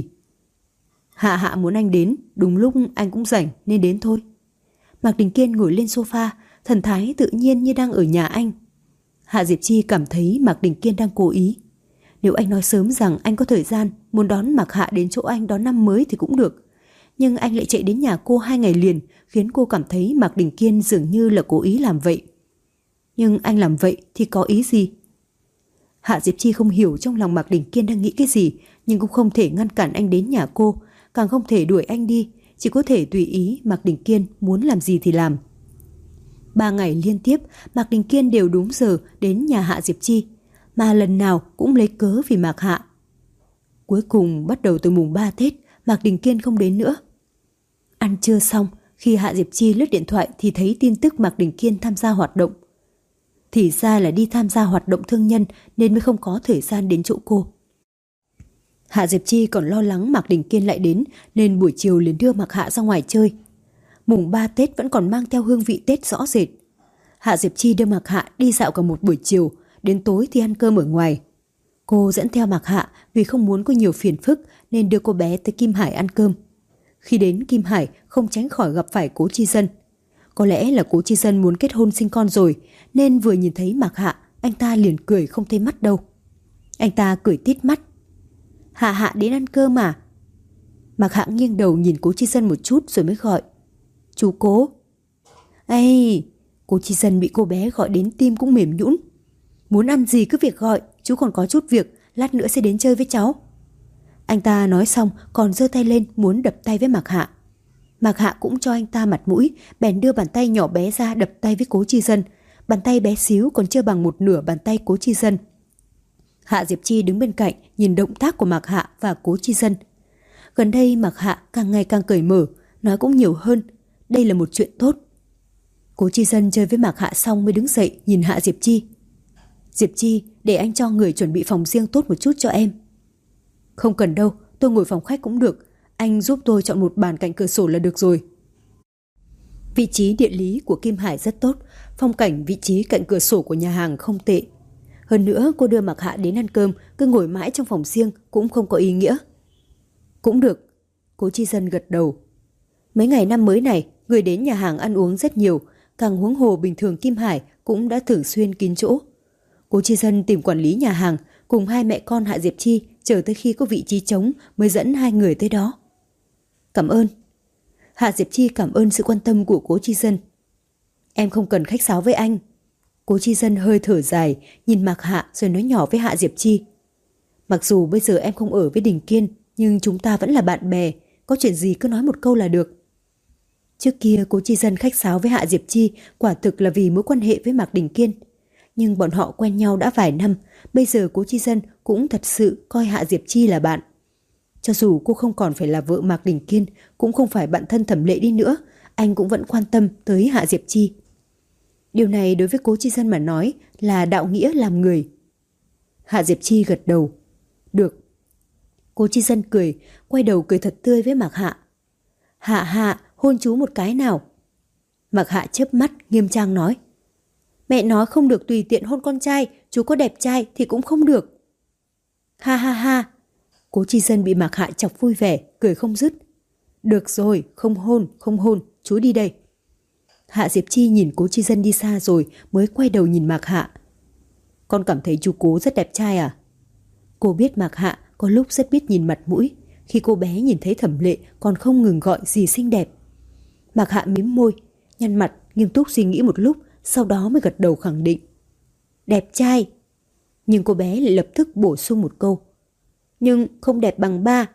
[SPEAKER 2] Hạ muốn anh đến, đúng lúc anh cũng rảnh nên đến thôi. Mạc Đình Kiên ngồi lên sofa, thần thái tự nhiên như đang ở nhà anh. Hạ Diệp Chi cảm thấy Mạc Đình Kiên đang cố ý. Nếu anh nói sớm rằng anh có thời gian muốn đón Mạc Hạ đến chỗ anh đón năm mới thì cũng được. Nhưng anh lại chạy đến nhà cô 2 ngày liền, khiến cô cảm thấy Mạc Đình Kiên dường như là cố ý làm vậy. Nhưng anh làm vậy thì có ý gì? Hạ Diệp Chi không hiểu trong lòng Mạc Đình Kiên đang nghĩ cái gì, nhưng cũng không thể ngăn cản anh đến nhà cô, càng không thể đuổi anh đi, chỉ có thể tùy ý Mạc Đình Kiên muốn làm gì thì làm. 3 ngày liên tiếp, Mạc Đình Kiên đều đúng giờ đến nhà Hạ Diệp Chi, mà lần nào cũng lấy cớ vì Mạc Hạ. Cuối cùng bắt đầu từ mùng 3 Tết, Mạc Đình Kiên không đến nữa. Ăn trưa xong, khi Hạ Diệp Chi lướt điện thoại thì thấy tin tức Mạc Đình Kiên tham gia hoạt động. Thì ra là đi tham gia hoạt động thương nhân nên mới không có thời gian đến chỗ cô. Hạ Diệp Chi còn lo lắng Mạc Đình Kiên lại đến nên buổi chiều liền đưa Mạc Hạ ra ngoài chơi. Mùng 3 Tết vẫn còn mang theo hương vị Tết rõ rệt. Hạ Diệp Chi đưa Mạc Hạ đi dạo cả một buổi chiều, đến tối thì ăn cơm ở ngoài. Cô dẫn theo Mạc Hạ vì không muốn có nhiều phiền phức nên đưa cô bé tới Kim Hải ăn cơm. Khi đến Kim Hải không tránh khỏi gặp phải Cố Chi Dân. Có lẽ là Cố Chi Dân muốn kết hôn sinh con rồi nên vừa nhìn thấy Mạc Hạ anh ta liền cười không thấy mắt đâu. Anh ta cười tít mắt. Hạ đến ăn cơm à? Mạc Hạ nghiêng đầu nhìn Cố Chi Dân một chút rồi mới gọi. Chú Cố. Ây, Cố Chi Dân bị cô bé gọi đến tim cũng mềm nhũn. Muốn ăn gì cứ việc gọi, chú còn có chút việc, lát nữa sẽ đến chơi với cháu. Anh ta nói xong còn giơ tay lên muốn đập tay với Mạc Hạ. Mạc Hạ cũng cho anh ta mặt mũi, bèn đưa bàn tay nhỏ bé ra đập tay với Cố Chi Dân. Bàn tay bé xíu còn chưa bằng một nửa bàn tay Cố Chi Dân. Hạ Diệp Chi đứng bên cạnh nhìn động tác của Mạc Hạ và Cố Chi Dân. Gần đây Mạc Hạ càng ngày càng cởi mở, nói cũng nhiều hơn. Đây là một chuyện tốt. Cố Chi Dân chơi với Mạc Hạ xong mới đứng dậy nhìn Hạ Diệp Chi. Diệp Chi, để anh cho người chuẩn bị phòng riêng tốt một chút cho em. Không cần đâu, tôi ngồi phòng khách cũng được. Anh giúp tôi chọn một bàn cạnh cửa sổ là được rồi. Vị trí địa lý của Kim Hải rất tốt, phong cảnh vị trí cạnh cửa sổ của nhà hàng không tệ. Hơn nữa cô đưa Mạc Hạ đến ăn cơm, cứ ngồi mãi trong phòng riêng cũng không có ý nghĩa. Cũng được, Cố Chi Dân gật đầu. Mấy ngày năm mới này Người đến nhà hàng ăn uống rất nhiều, càng huống hồ bình thường Kim Hải cũng đã thường xuyên kín chỗ. Cố Chi Dân tìm quản lý nhà hàng cùng hai mẹ con Hạ Diệp Chi chờ tới khi có vị trí trống mới dẫn hai người tới đó. Cảm ơn. Hạ Diệp Chi cảm ơn sự quan tâm của Cố Chi Dân. Em không cần khách sáo với anh. Cố Chi Dân hơi thở dài, nhìn Mạc Hạ rồi nói nhỏ với Hạ Diệp Chi. Mặc dù bây giờ em không ở với Đình Kiên, nhưng chúng ta vẫn là bạn bè, có chuyện gì cứ nói một câu là được. Trước kia Cố Chi Dân khách sáo với Hạ Diệp Chi quả thực là vì mối quan hệ với Mạc Đình Kiên. Nhưng bọn họ quen nhau đã vài năm, bây giờ Cố Chi Dân cũng thật sự coi Hạ Diệp Chi là bạn. Cho dù cô không còn phải là vợ Mạc Đình Kiên, cũng không phải bạn thân Thẩm Lệ đi nữa, anh cũng vẫn quan tâm tới Hạ Diệp Chi. Điều này đối với Cố Chi Dân mà nói là đạo nghĩa làm người. Hạ Diệp Chi gật đầu. Được. Cố Chi Dân cười, quay đầu cười thật tươi với Mạc Hạ. Hạ Hạ, hôn chú một cái nào. Mạc Hạ chớp mắt, nghiêm trang nói. Mẹ nói không được tùy tiện hôn con trai, chú có đẹp trai thì cũng không được. Ha ha ha. Cố Chi Dân bị Mạc Hạ chọc vui vẻ, cười không dứt. Được rồi, không hôn, chú đi đây. Hạ Diệp Chi nhìn Cố Chi Dân đi xa rồi mới quay đầu nhìn Mạc Hạ. Con cảm thấy chú Cố rất đẹp trai à? Cô biết Mạc Hạ có lúc rất biết nhìn mặt mũi. Khi cô bé nhìn thấy Thẩm Lệ còn không ngừng gọi gì xinh đẹp. Mạc Hạ mím môi, nhăn mặt, nghiêm túc suy nghĩ một lúc, sau đó mới gật đầu khẳng định. Đẹp trai. Nhưng cô bé lại lập tức bổ sung một câu. Nhưng không đẹp bằng ba.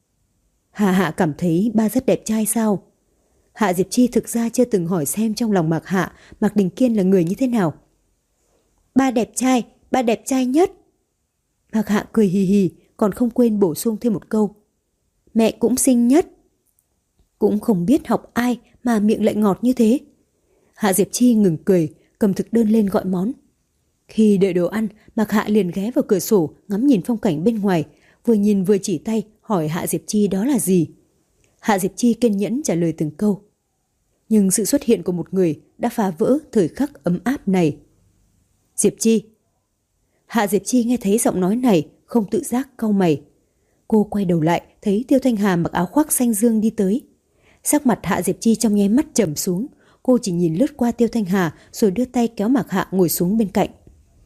[SPEAKER 2] Hạ cảm thấy ba rất đẹp trai sao? Hạ Diệp Chi thực ra chưa từng hỏi xem trong lòng Mạc Hạ, Mạc Đình Kiên là người như thế nào. Ba đẹp trai nhất. Mạc Hạ cười hì hì, còn không quên bổ sung thêm một câu. Mẹ cũng xinh nhất. Cũng không biết học ai mà miệng lại ngọt như thế. Hạ Diệp Chi ngừng cười, cầm thực đơn lên gọi món. Khi đợi đồ ăn, Mạc Hạ liền ghé vào cửa sổ ngắm nhìn phong cảnh bên ngoài, vừa nhìn vừa chỉ tay hỏi Hạ Diệp Chi đó là gì. Hạ Diệp Chi kiên nhẫn trả lời từng câu. Nhưng sự xuất hiện của một người đã phá vỡ thời khắc ấm áp này. Diệp Chi. Hạ Diệp Chi nghe thấy giọng nói này, không tự giác cau mày. Cô quay đầu lại, thấy Tiêu Thanh Hà mặc áo khoác xanh dương đi tới. Sắc mặt Hạ Diệp Chi trong nháy mắt trầm xuống, cô chỉ nhìn lướt qua Tiêu Thanh Hà rồi đưa tay kéo Mạc Hạ ngồi xuống bên cạnh.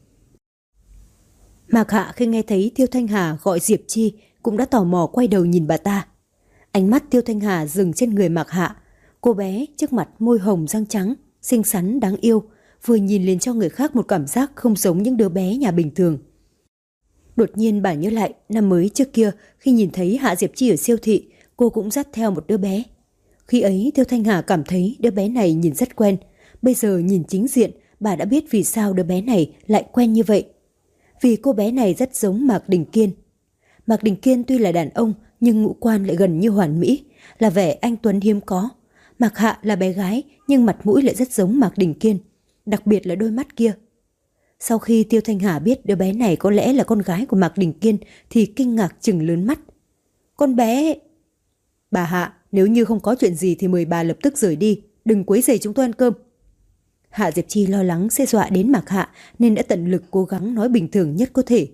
[SPEAKER 2] Mạc Hạ khi nghe thấy Tiêu Thanh Hà gọi Diệp Chi cũng đã tò mò quay đầu nhìn bà ta. Ánh mắt Tiêu Thanh Hà dừng trên người Mạc Hạ. Cô bé trước mặt môi hồng răng trắng, xinh xắn đáng yêu, vừa nhìn liền cho người khác một cảm giác không giống những đứa bé nhà bình thường. Đột nhiên bà nhớ lại năm mới trước kia khi nhìn thấy Hạ Diệp Chi ở siêu thị, cô cũng dắt theo một đứa bé. Khi ấy Tiêu Thanh Hà cảm thấy đứa bé này nhìn rất quen. Bây giờ nhìn chính diện, bà đã biết vì sao đứa bé này lại quen như vậy. Vì cô bé này rất giống Mạc Đình Kiên. Mạc Đình Kiên tuy là đàn ông nhưng ngũ quan lại gần như hoàn mỹ, là vẻ anh tuấn hiếm có. Mạc Hạ là bé gái nhưng mặt mũi lại rất giống Mạc Đình Kiên, đặc biệt là đôi mắt kia. Sau khi Tiêu Thanh Hà biết đứa bé này có lẽ là con gái của Mạc Đình Kiên thì kinh ngạc trừng lớn mắt. Con bé... Bà Hạ, nếu như không có chuyện gì thì mời bà lập tức rời đi, đừng quấy rầy chúng tôi ăn cơm. Hạ Diệp Chi lo lắng sẽ dọa đến Mạc Hạ nên đã tận lực cố gắng nói bình thường nhất có thể.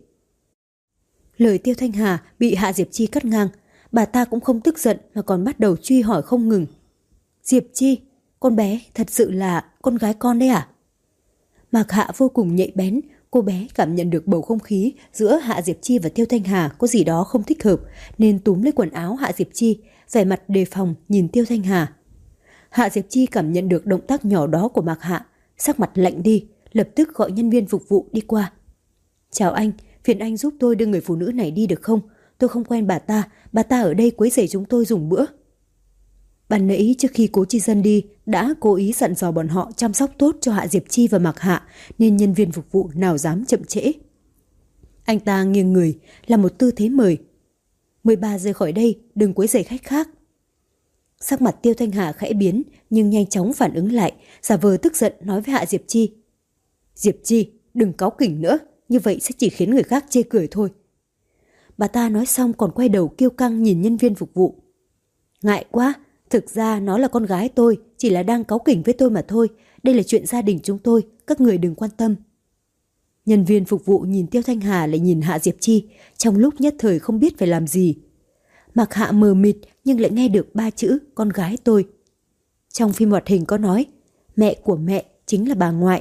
[SPEAKER 2] Lời Tiêu Thanh Hà bị Hạ Diệp Chi cắt ngang, bà ta cũng không tức giận mà còn bắt đầu truy hỏi không ngừng. Diệp Chi, con bé thật sự là con gái con đấy à? Mạc Hạ vô cùng nhạy bén, cô bé cảm nhận được bầu không khí giữa Hạ Diệp Chi và Tiêu Thanh Hà có gì đó không thích hợp nên túm lấy quần áo Hạ Diệp Chi, vẻ mặt đề phòng nhìn Tiêu Thanh Hà. Hạ Diệp Chi cảm nhận được động tác nhỏ đó của Mạc Hạ, sắc mặt lạnh đi, lập tức gọi nhân viên phục vụ đi qua. Chào anh, phiền anh giúp tôi đưa người phụ nữ này đi được không? Tôi không quen bà ta ở đây quấy rầy chúng tôi dùng bữa. Ban nãy trước khi Cố Chi Dân đi đã cố ý dặn dò bọn họ chăm sóc tốt cho Hạ Diệp Chi và Mạc Hạ nên nhân viên phục vụ nào dám chậm trễ. Anh ta nghiêng người làm một tư thế mời. Mời bà rời khỏi đây, đừng quấy rầy khách khác. Sắc mặt Tiêu Thanh Hà khẽ biến nhưng nhanh chóng phản ứng lại, giả vờ tức giận nói với Hạ Diệp Chi. Diệp Chi, đừng cáu kỉnh nữa, như vậy sẽ chỉ khiến người khác chê cười thôi. Bà ta nói xong còn quay đầu kiêu căng nhìn nhân viên phục vụ. Ngại quá, thực ra nó là con gái tôi, chỉ là đang cáu kỉnh với tôi mà thôi. Đây là chuyện gia đình chúng tôi, các người đừng quan tâm. Nhân viên phục vụ nhìn Tiêu Thanh Hà lại nhìn Hạ Diệp Chi, trong lúc nhất thời không biết phải làm gì. Mạc Hạ mờ mịt nhưng lại nghe được 3 chữ con gái tôi. Trong phim hoạt hình có nói, mẹ của mẹ chính là bà ngoại.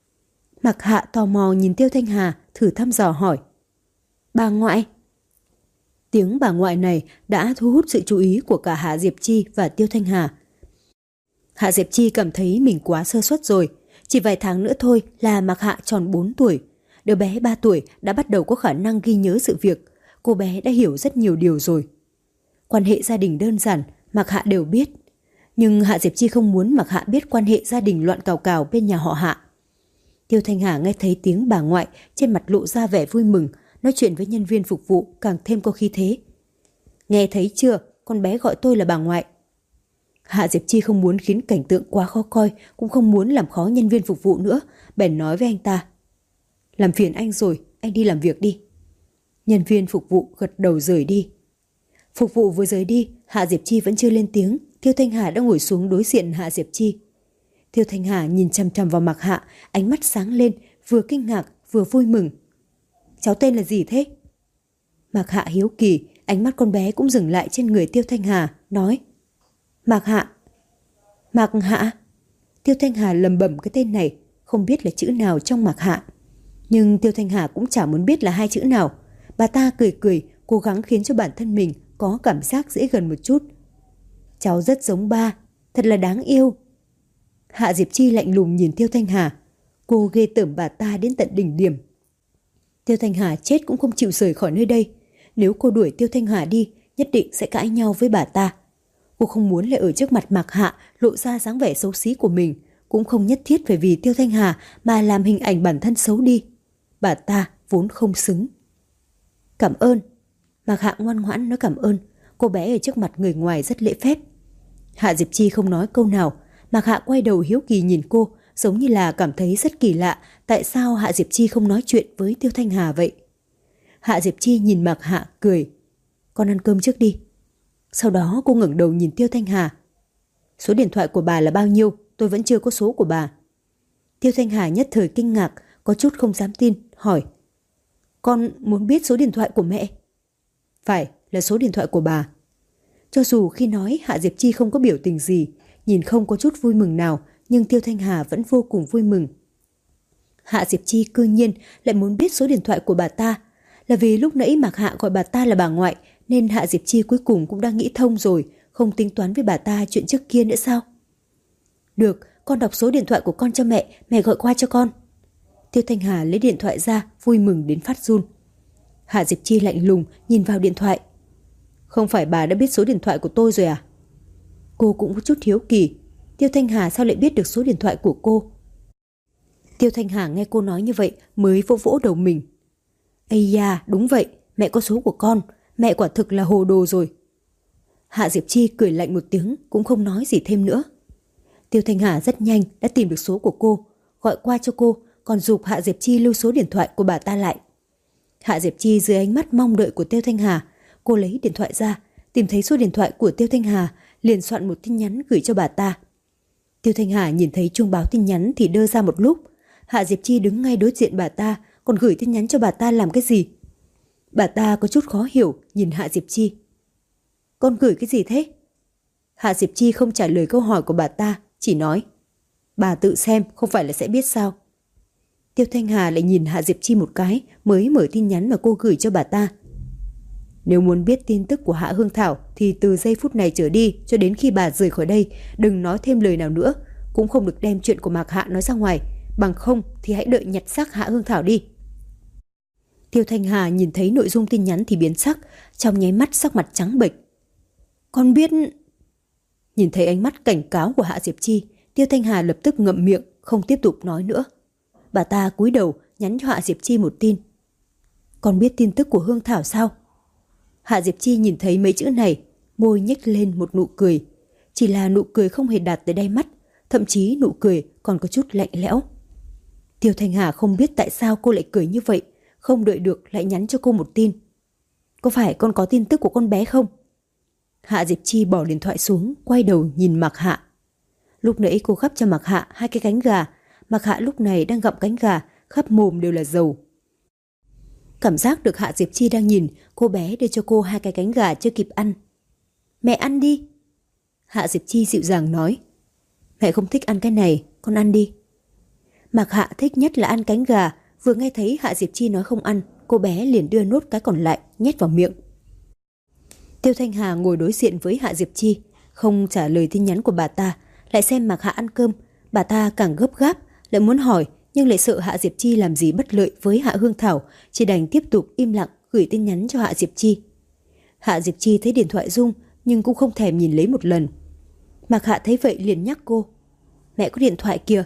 [SPEAKER 2] Mạc Hạ tò mò nhìn Tiêu Thanh Hà, thử thăm dò hỏi. Bà ngoại? Tiếng bà ngoại này đã thu hút sự chú ý của cả Hạ Diệp Chi và Tiêu Thanh Hà. Hạ Diệp Chi cảm thấy mình quá sơ suất rồi. Chỉ vài tháng nữa thôi là Mạc Hạ tròn 4 tuổi. Đứa bé 3 tuổi đã bắt đầu có khả năng ghi nhớ sự việc. Cô bé đã hiểu rất nhiều điều rồi. Quan hệ gia đình đơn giản, Mạc Hạ đều biết. Nhưng Hạ Diệp Chi không muốn Mạc Hạ biết quan hệ gia đình loạn cào cào bên nhà họ Hạ. Tiêu Thanh Hà nghe thấy tiếng bà ngoại, trên mặt lộ ra vẻ vui mừng, nói chuyện với nhân viên phục vụ càng thêm có khí thế. Nghe thấy chưa, con bé gọi tôi là bà ngoại. Hạ Diệp Chi không muốn khiến cảnh tượng quá khó coi, cũng không muốn làm khó nhân viên phục vụ nữa, bèn nói với anh ta. Làm phiền anh rồi, anh đi làm việc đi. Nhân viên phục vụ gật đầu rời đi. Phục vụ vừa rời đi, Hạ Diệp Chi vẫn chưa lên tiếng. Tiêu Thanh Hà đã ngồi xuống đối diện Hạ Diệp Chi. Tiêu Thanh Hà nhìn chằm chằm vào Mạc Hạ, ánh mắt sáng lên, vừa kinh ngạc vừa vui mừng. Cháu tên là gì thế? Mạc Hạ hiếu kỳ, ánh mắt con bé cũng dừng lại trên người Tiêu Thanh Hà, nói. Mạc Hạ. Mạc Hạ. Tiêu Thanh Hà lầm bẩm cái tên này, không biết là chữ nào trong Mạc Hạ. Nhưng Tiêu Thanh Hà cũng chả muốn biết là hai chữ nào. Bà ta cười cười, cố gắng khiến cho bản thân mình có cảm giác dễ gần một chút. Cháu rất giống ba, thật là đáng yêu. Hạ Diệp Chi lạnh lùng nhìn Tiêu Thanh Hà. Cô ghê tởm bà ta đến tận đỉnh điểm. Tiêu Thanh Hà chết cũng không chịu rời khỏi nơi đây. Nếu cô đuổi Tiêu Thanh Hà đi, nhất định sẽ cãi nhau với bà ta. Cô không muốn lại ở trước mặt Mạc Hạ lộ ra dáng vẻ xấu xí của mình, cũng không nhất thiết phải vì Tiêu Thanh Hà mà làm hình ảnh bản thân xấu đi. Bà ta vốn không xứng. Cảm ơn. Mạc Hạ ngoan ngoãn nói cảm ơn. Cô bé ở trước mặt người ngoài rất lễ phép. Hạ Diệp Chi không nói câu nào. Mạc Hạ quay đầu hiếu kỳ nhìn cô, giống như là cảm thấy rất kỳ lạ tại sao Hạ Diệp Chi không nói chuyện với Tiêu Thanh Hà vậy. Hạ Diệp Chi nhìn Mạc Hạ cười. Con ăn cơm trước đi. Sau đó cô ngẩng đầu nhìn Tiêu Thanh Hà. Số điện thoại của bà là bao nhiêu? Tôi vẫn chưa có số của bà. Tiêu Thanh Hà nhất thời kinh ngạc, có chút không dám tin, hỏi. Con muốn biết số điện thoại của mẹ? Phải, là số điện thoại của bà. Cho dù khi nói Hạ Diệp Chi không có biểu tình gì, nhìn không có chút vui mừng nào, nhưng Tiêu Thanh Hà vẫn vô cùng vui mừng. Hạ Diệp Chi cư nhiên lại muốn biết số điện thoại của bà ta. Là vì lúc nãy Mạc Hạ gọi bà ta là bà ngoại, nên Hạ Diệp Chi cuối cùng cũng đã nghĩ thông rồi, không tính toán với bà ta chuyện trước kia nữa sao? Được, con đọc số điện thoại của con cho mẹ, mẹ gọi qua cho con. Tiêu Thanh Hà lấy điện thoại ra, vui mừng đến phát run. Hạ Diệp Chi lạnh lùng nhìn vào điện thoại. Không phải bà đã biết số điện thoại của tôi rồi à? Cô cũng có chút hiếu kỳ. Tiêu Thanh Hà sao lại biết được số điện thoại của cô? Tiêu Thanh Hà nghe cô nói như vậy mới vỗ vỗ đầu mình. Ây da, đúng vậy, mẹ có số của con. Mẹ quả thực là hồ đồ rồi. Hạ Diệp Chi cười lạnh một tiếng, cũng không nói gì thêm nữa. Tiêu Thanh Hà rất nhanh đã tìm được số của cô, gọi qua cho cô, còn giục Hạ Diệp Chi lưu số điện thoại của bà ta lại. Hạ Diệp Chi dưới ánh mắt mong đợi của Tiêu Thanh Hà, cô lấy điện thoại ra, tìm thấy số điện thoại của Tiêu Thanh Hà, liền soạn một tin nhắn gửi cho bà ta. Tiêu Thanh Hà nhìn thấy chuông báo tin nhắn thì đơ ra một lúc. Hạ Diệp Chi đứng ngay đối diện bà ta, còn gửi tin nhắn cho bà ta làm cái gì? Bà ta có chút khó hiểu nhìn Hạ Diệp Chi. Con gửi cái gì thế? Hạ Diệp Chi không trả lời câu hỏi của bà ta, chỉ nói. Bà tự xem, không phải là sẽ biết sao? Tiêu Thanh Hà lại nhìn Hạ Diệp Chi một cái, mới mở tin nhắn mà cô gửi cho bà ta. Nếu muốn biết tin tức của Hạ Hương Thảo thì từ giây phút này trở đi cho đến khi bà rời khỏi đây, đừng nói thêm lời nào nữa, cũng không được đem chuyện của Mạc Hạ nói ra ngoài, bằng không thì hãy đợi nhặt xác Hạ Hương Thảo đi. Tiêu Thanh Hà nhìn thấy nội dung tin nhắn thì biến sắc, trong nháy mắt sắc mặt trắng bệch. Con biết... Nhìn thấy ánh mắt cảnh cáo của Hạ Diệp Chi, Tiêu Thanh Hà lập tức ngậm miệng, không tiếp tục nói nữa. Bà ta cúi đầu nhắn cho Hạ Diệp Chi một tin. Con biết tin tức của Hương Thảo sao? Hạ Diệp Chi nhìn thấy mấy chữ này, môi nhếch lên một nụ cười. Chỉ là nụ cười không hề đạt tới đáy mắt, thậm chí nụ cười còn có chút lạnh lẽo. Tiêu Thanh Hà không biết tại sao cô lại cười như vậy, không đợi được lại nhắn cho cô một tin. Có phải con có tin tức của con bé không? Hạ Diệp Chi bỏ điện thoại xuống, quay đầu nhìn Mạc Hạ. Lúc nãy cô gắp cho Mạc Hạ 2 cái cánh gà, Mạc Hạ lúc này đang gặm cánh gà, khắp mồm đều là dầu. Cảm giác được Hạ Diệp Chi đang nhìn, cô bé đưa cho cô 2 cái cánh gà chưa kịp ăn. Mẹ ăn đi. Hạ Diệp Chi dịu dàng nói. Mẹ không thích ăn cái này, con ăn đi. Mạc Hạ thích nhất là ăn cánh gà. Vừa nghe thấy Hạ Diệp Chi nói không ăn, cô bé liền đưa nốt cái còn lại nhét vào miệng. Tiêu Thanh Hà ngồi đối diện với Hạ Diệp Chi, không trả lời tin nhắn của bà ta, lại xem Mạc Hạ ăn cơm. Bà ta càng gấp gáp, lại muốn hỏi nhưng lại sợ Hạ Diệp Chi làm gì bất lợi với Hạ Hương Thảo, chỉ đành tiếp tục im lặng gửi tin nhắn cho Hạ Diệp Chi. Hạ Diệp Chi thấy điện thoại rung nhưng cũng không thèm nhìn lấy một lần. Mạc Hạ thấy vậy liền nhắc cô, mẹ có điện thoại kìa.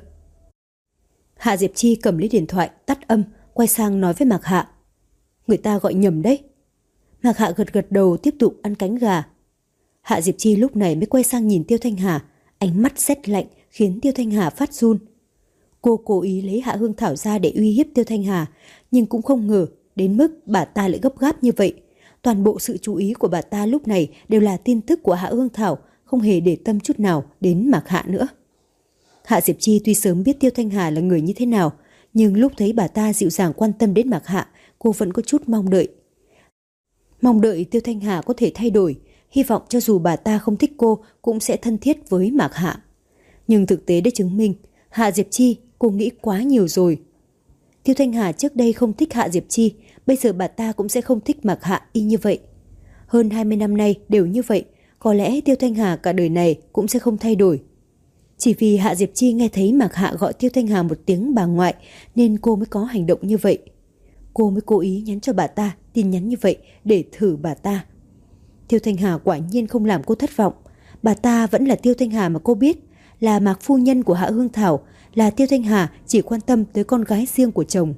[SPEAKER 2] Hạ Diệp Chi cầm lấy điện thoại tắt âm, quay sang nói với Mạc Hạ, người ta gọi nhầm đấy. Mạc Hạ gật gật đầu tiếp tục ăn cánh gà. Hạ Diệp Chi lúc này mới quay sang nhìn Tiêu Thanh Hà, ánh mắt rét lạnh khiến Tiêu Thanh Hà phát run. Cô cố ý lấy Hạ Hương Thảo ra để uy hiếp Tiêu Thanh Hà, nhưng cũng không ngờ đến mức bà ta lại gấp gáp như vậy. Toàn bộ sự chú ý của bà ta lúc này đều là tin tức của Hạ Hương Thảo, không hề để tâm chút nào đến Mạc Hạ nữa. Hạ Diệp Chi tuy sớm biết Tiêu Thanh Hà là người như thế nào, nhưng lúc thấy bà ta dịu dàng quan tâm đến Mạc Hạ, cô vẫn có chút mong đợi. Mong đợi Tiêu Thanh Hà có thể thay đổi, hy vọng cho dù bà ta không thích cô cũng sẽ thân thiết với Mạc Hạ. Nhưng thực tế đã chứng minh, Hạ Diệp Chi, cô nghĩ quá nhiều rồi. Tiêu Thanh Hà trước đây không thích Hạ Diệp Chi, bây giờ bà ta cũng sẽ không thích Mạc Hạ y như vậy. Hơn 20 năm nay đều như vậy, có lẽ Tiêu Thanh Hà cả đời này cũng sẽ không thay đổi. Chỉ vì Hạ Diệp Chi nghe thấy Mạc Hạ gọi Tiêu Thanh Hà một tiếng bà ngoại nên cô mới có hành động như vậy. Cô mới cố ý nhắn cho bà ta tin nhắn như vậy để thử bà ta. Tiêu Thanh Hà quả nhiên không làm cô thất vọng. Bà ta vẫn là Tiêu Thanh Hà mà cô biết, là Mạc phu nhân của Hạ Hương Thảo, là Tiêu Thanh Hà chỉ quan tâm tới con gái riêng của chồng.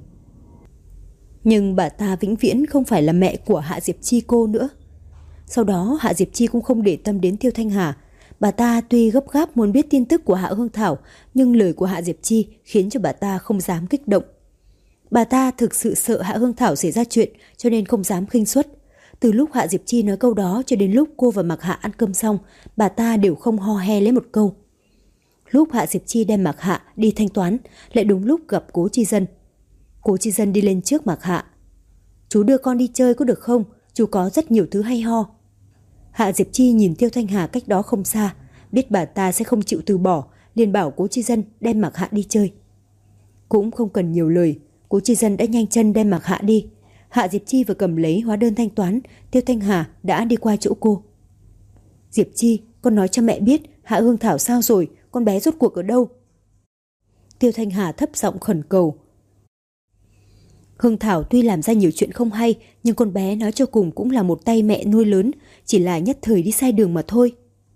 [SPEAKER 2] Nhưng bà ta vĩnh viễn không phải là mẹ của Hạ Diệp Chi cô nữa. Sau đó Hạ Diệp Chi cũng không để tâm đến Tiêu Thanh Hà. Bà ta tuy gấp gáp muốn biết tin tức của Hạ Hương Thảo, nhưng lời của Hạ Diệp Chi khiến cho bà ta không dám kích động. Bà ta thực sự sợ Hạ Hương Thảo xảy ra chuyện cho nên không dám khinh suất. Từ lúc Hạ Diệp Chi nói câu đó cho đến lúc cô và Mạc Hạ ăn cơm xong, bà ta đều không ho he lấy một câu. Lúc Hạ Diệp Chi đem Mạc Hạ đi thanh toán, lại đúng lúc gặp Cố Chi Dân. Cố Chi Dân đi lên trước Mạc Hạ. Chú đưa con đi chơi có được không? Chú có rất nhiều thứ hay ho. Hạ Diệp Chi nhìn Tiêu Thanh Hà cách đó không xa, biết bà ta sẽ không chịu từ bỏ, liền bảo Cố Chi Dân đem Mạc Hạ đi chơi. Cũng không cần nhiều lời, Cố Chi Dân đã nhanh chân đem Mạc Hạ đi. Hạ Diệp Chi vừa cầm lấy hóa đơn thanh toán, Tiêu Thanh Hà đã đi qua chỗ cô. Diệp Chi, con nói cho mẹ biết Hạ Hương Thảo sao rồi, con bé rốt cuộc ở đâu? Tiêu Thanh Hà thấp giọng khẩn cầu. Hương Thảo tuy làm ra nhiều chuyện không hay, nhưng con bé nói cho cùng cũng là một tay mẹ nuôi lớn, chỉ là nhất thời đi sai đường mà thôi.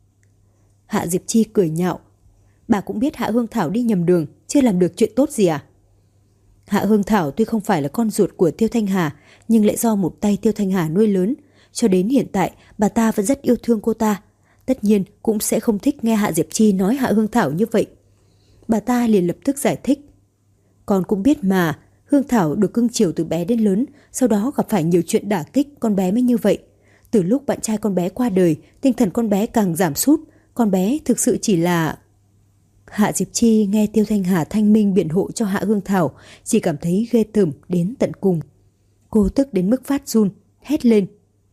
[SPEAKER 2] Hạ Diệp Chi cười nhạo. Bà cũng biết Hạ Hương Thảo đi nhầm đường, chưa làm được chuyện tốt gì à? Hạ Hương Thảo tuy không phải là con ruột của Tiêu Thanh Hà, nhưng lại do một tay Tiêu Thanh Hà nuôi lớn. Cho đến hiện tại, bà ta vẫn rất yêu thương cô ta. Tất nhiên cũng sẽ không thích nghe Hạ Diệp Chi nói Hạ Hương Thảo như vậy. Bà ta liền lập tức giải thích. Con cũng biết mà, Hương Thảo được cưng chiều từ bé đến lớn, sau đó gặp phải nhiều chuyện đả kích, con bé mới như vậy. Từ lúc bạn trai con bé qua đời, tinh thần con bé càng giảm sút. Con bé thực sự chỉ là... Hạ Diệp Chi nghe Tiêu Thanh Hà thanh minh biện hộ cho Hạ Hương Thảo, chỉ cảm thấy ghê tởm đến tận cùng. Cô tức đến mức phát run, hét lên.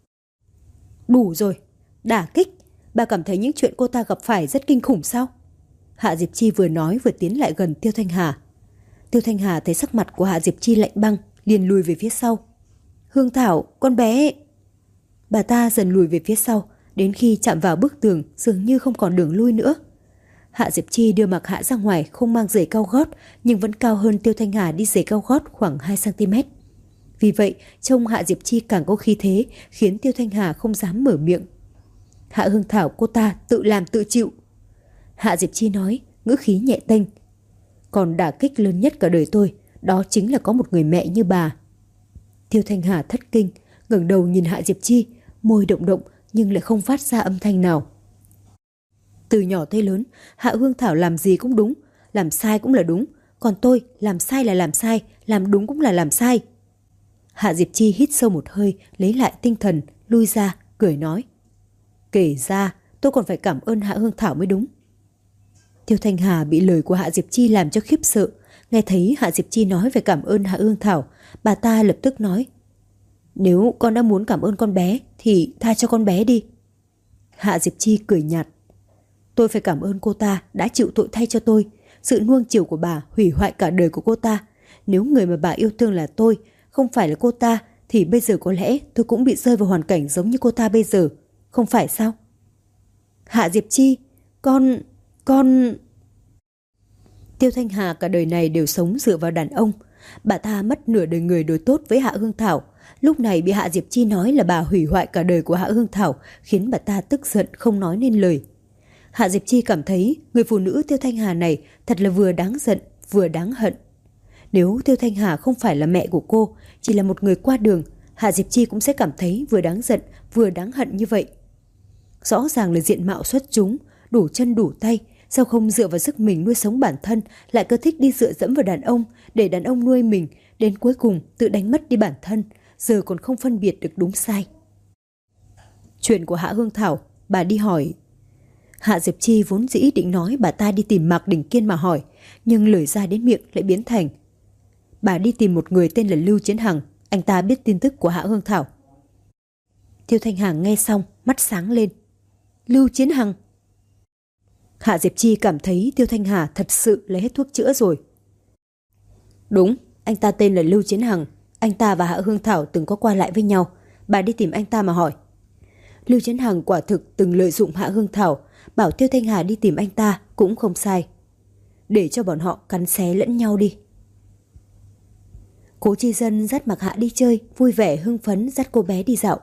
[SPEAKER 2] Đủ rồi, đả kích. Bà cảm thấy những chuyện cô ta gặp phải rất kinh khủng sao? Hạ Diệp Chi vừa nói vừa tiến lại gần Tiêu Thanh Hà. Tiêu Thanh Hà thấy sắc mặt của Hạ Diệp Chi lạnh băng, liền lùi về phía sau. Hương Thảo, con bé... Bà ta dần lùi về phía sau, đến khi chạm vào bức tường dường như không còn đường lui nữa. Hạ Diệp Chi đưa Mạc Hạ ra ngoài, không mang giày cao gót nhưng vẫn cao hơn Tiêu Thanh Hà đi giày cao gót khoảng 2 cm. Vì vậy, trông Hạ Diệp Chi càng có khí thế, khiến Tiêu Thanh Hà không dám mở miệng. Hạ Hương Thảo cô ta tự làm tự chịu. Hạ Diệp Chi nói, ngữ khí nhẹ tênh. Còn đả kích lớn nhất cả đời tôi, đó chính là có một người mẹ như bà. Tiêu Thanh Hà thất kinh, ngẩng đầu nhìn Hạ Diệp Chi, môi động động nhưng lại không phát ra âm thanh nào. Từ nhỏ tới lớn, Hạ Hương Thảo làm gì cũng đúng, làm sai cũng là đúng, còn tôi làm sai là làm sai, làm đúng cũng là làm sai. Hạ Diệp Chi hít sâu một hơi, lấy lại tinh thần, lui ra, cười nói. Kể ra, tôi còn phải cảm ơn Hạ Hương Thảo mới đúng. Tiêu Thanh Hà bị lời của Hạ Diệp Chi làm cho khiếp sợ, nghe thấy Hạ Diệp Chi nói về cảm ơn Hạ Hương Thảo, bà ta lập tức nói. Nếu con đã muốn cảm ơn con bé, thì tha cho con bé đi. Hạ Diệp Chi cười nhạt. Tôi phải cảm ơn cô ta đã chịu tội thay cho tôi. Sự nuông chiều của bà hủy hoại cả đời của cô ta. Nếu người mà bà yêu thương là tôi, không phải là cô ta, thì bây giờ có lẽ tôi cũng bị rơi vào hoàn cảnh giống như cô ta bây giờ. Không phải sao? Hạ Diệp Chi, con... Tiêu Thanh Hà cả đời này đều sống dựa vào đàn ông. Bà ta mất nửa đời người đối tốt với Hạ Hương Thảo. Lúc này bị Hạ Diệp Chi nói là bà hủy hoại cả đời của Hạ Hương Thảo, khiến bà ta tức giận không nói nên lời. Hạ Diệp Chi cảm thấy người phụ nữ Tiêu Thanh Hà này thật là vừa đáng giận vừa đáng hận. Nếu Tiêu Thanh Hà không phải là mẹ của cô, chỉ là một người qua đường, Hạ Diệp Chi cũng sẽ cảm thấy vừa đáng giận vừa đáng hận như vậy. Rõ ràng là diện mạo xuất chúng, đủ chân đủ tay, sao không dựa vào sức mình nuôi sống bản thân, lại cứ thích đi dựa dẫm vào đàn ông, để đàn ông nuôi mình, đến cuối cùng tự đánh mất đi bản thân, giờ còn không phân biệt được đúng sai. Chuyện của Hạ Hương Thảo, bà đi hỏi. Hạ Diệp Chi vốn dĩ định nói bà ta đi tìm Mạc Đình Kiên mà hỏi, nhưng lời ra đến miệng lại biến thành: bà đi tìm một người tên là Lưu Chiến Hằng, anh ta biết tin tức của Hạ Hương Thảo. Tiêu Thanh Hà nghe xong, mắt sáng lên. Lưu Chiến Hằng? Hạ Diệp Chi cảm thấy Tiêu Thanh Hà thật sự lấy hết thuốc chữa rồi. Đúng, anh ta tên là Lưu Chiến Hằng. Anh ta và Hạ Hương Thảo từng có qua lại với nhau. Bà đi tìm anh ta mà hỏi. Lưu Chiến Hằng quả thực từng lợi dụng Hạ Hương Thảo, bảo Tiêu Thanh Hà đi tìm anh ta cũng không sai. Để cho bọn họ cắn xé lẫn nhau đi. Cố Chi Dân dắt Mạc Hạ đi chơi, vui vẻ hưng phấn dắt cô bé đi dạo.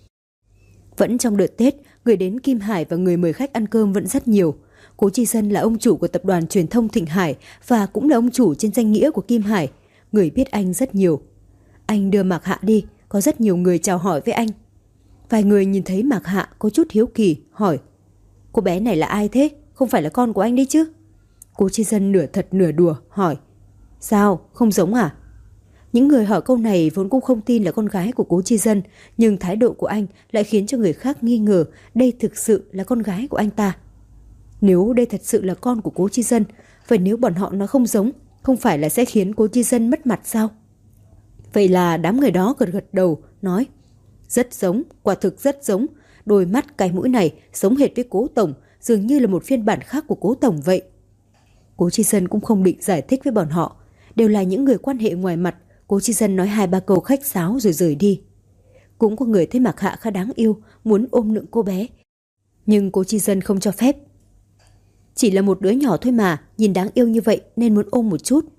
[SPEAKER 2] Vẫn trong đợt Tết, người đến Kim Hải và người mời khách ăn cơm vẫn rất nhiều. Cố Chi Dân là ông chủ của tập đoàn truyền thông Thịnh Hải và cũng là ông chủ trên danh nghĩa của Kim Hải. Người biết anh rất nhiều. Anh đưa Mạc Hạ đi, có rất nhiều người chào hỏi với anh. Vài người nhìn thấy Mạc Hạ có chút hiếu kỳ, hỏi: cô bé này là ai thế? Không phải là con của anh đấy chứ? Cố Chi Dân nửa thật nửa đùa, hỏi: sao, không giống à? Những người hỏi câu này vốn cũng không tin là con gái của Cố Chi Dân, nhưng thái độ của anh lại khiến cho người khác nghi ngờ đây thực sự là con gái của anh ta. Nếu đây thật sự là con của Cố Chi Dân, vậy nếu bọn họ nói không giống, không phải là sẽ khiến Cố Chi Dân mất mặt sao? Vậy là đám người đó gật gật đầu, nói: rất giống, quả thực rất giống. Đôi mắt cái mũi này giống hệt với Cố Tổng, dường như là một phiên bản khác của Cố Tổng vậy. Cố Chi Dân cũng không định giải thích với bọn họ, đều là những người quan hệ ngoài mặt. Cố Chi Dân nói 2-3 câu khách sáo rồi rời đi. Cũng có người thấy Mạc Hạ khá đáng yêu, muốn ôm nựng cô bé, nhưng Cố Chi Dân không cho phép. Chỉ là một đứa nhỏ thôi mà, nhìn đáng yêu như vậy nên muốn ôm một chút.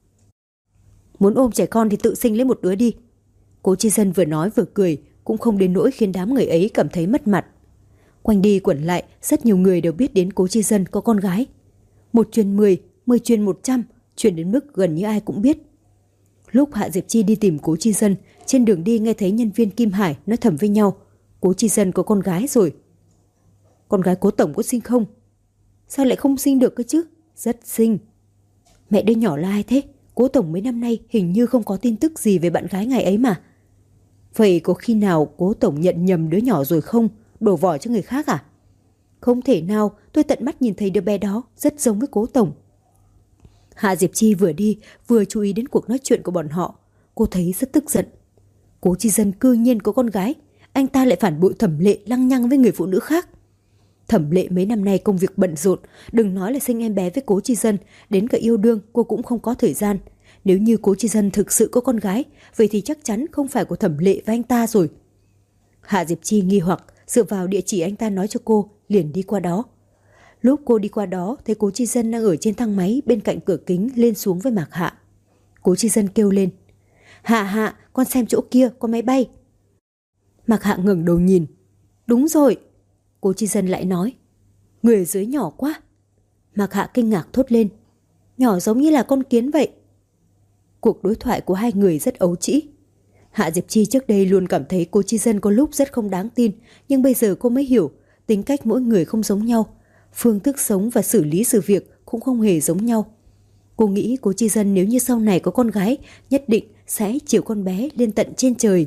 [SPEAKER 2] Muốn ôm trẻ con thì tự sinh lấy một đứa đi. Cố Chi Dân vừa nói vừa cười, cũng không đến nỗi khiến đám người ấy cảm thấy mất mặt. Quanh đi quẩn lại, rất nhiều người đều biết đến Cố Chi Dân có con gái. 1 truyền 10, 10 truyền 100, truyền đến mức gần như ai cũng biết. Lúc Hạ Diệp Chi đi tìm Cố Chi Dân, trên đường đi nghe thấy nhân viên Kim Hải nói thầm với nhau: Cố Chi Dân có con gái rồi. Con gái Cố Tổng có xinh không? Sao lại không xinh được cơ chứ? Rất xinh. Mẹ đứa nhỏ là ai thế? Cố Tổng mấy năm nay hình như không có tin tức gì về bạn gái ngài ấy mà. Vậy có khi nào Cố Tổng nhận nhầm đứa nhỏ rồi không? Đổ vỏ cho người khác à? Không thể nào, tôi tận mắt nhìn thấy đứa bé đó rất giống với Cố Tổng. Hạ Diệp Chi vừa đi vừa chú ý đến cuộc nói chuyện của bọn họ. Cô thấy rất tức giận. Cố Chi Dân cư nhiên có con gái, anh ta lại phản bội Thẩm Lệ lăng nhăng với người phụ nữ khác. Thẩm Lệ mấy năm nay công việc bận rộn, đừng nói là sinh em bé với Cố Chi Dân, đến cả yêu đương cô cũng không có thời gian. Nếu như Cố Chi Dân thực sự có con gái, vậy thì chắc chắn không phải của Thẩm Lệ và anh ta rồi. Hạ Diệp Chi nghi hoặc, dựa vào địa chỉ anh ta nói cho cô, liền đi qua đó. Lúc cô đi qua đó, thấy Cố Chi Dân đang ở trên thang máy bên cạnh cửa kính lên xuống với Mạc Hạ. Cố Chi Dân kêu lên: Hạ Hạ, con xem chỗ kia có máy bay. Mạc Hạ ngẩng đầu nhìn. Đúng rồi. Cố Chi Dân lại nói: người ở dưới nhỏ quá. Mạc Hạ kinh ngạc thốt lên: nhỏ giống như là con kiến vậy. Cuộc đối thoại của hai người rất ấu trĩ. Hạ Diệp Chi trước đây luôn cảm thấy Cố Chi Dân có lúc rất không đáng tin, nhưng bây giờ cô mới hiểu tính cách mỗi người không giống nhau, phương thức sống và xử lý sự việc cũng không hề giống nhau. Cô nghĩ Cố Chi Dân nếu như sau này có con gái, nhất định sẽ chiều con bé lên tận trên trời.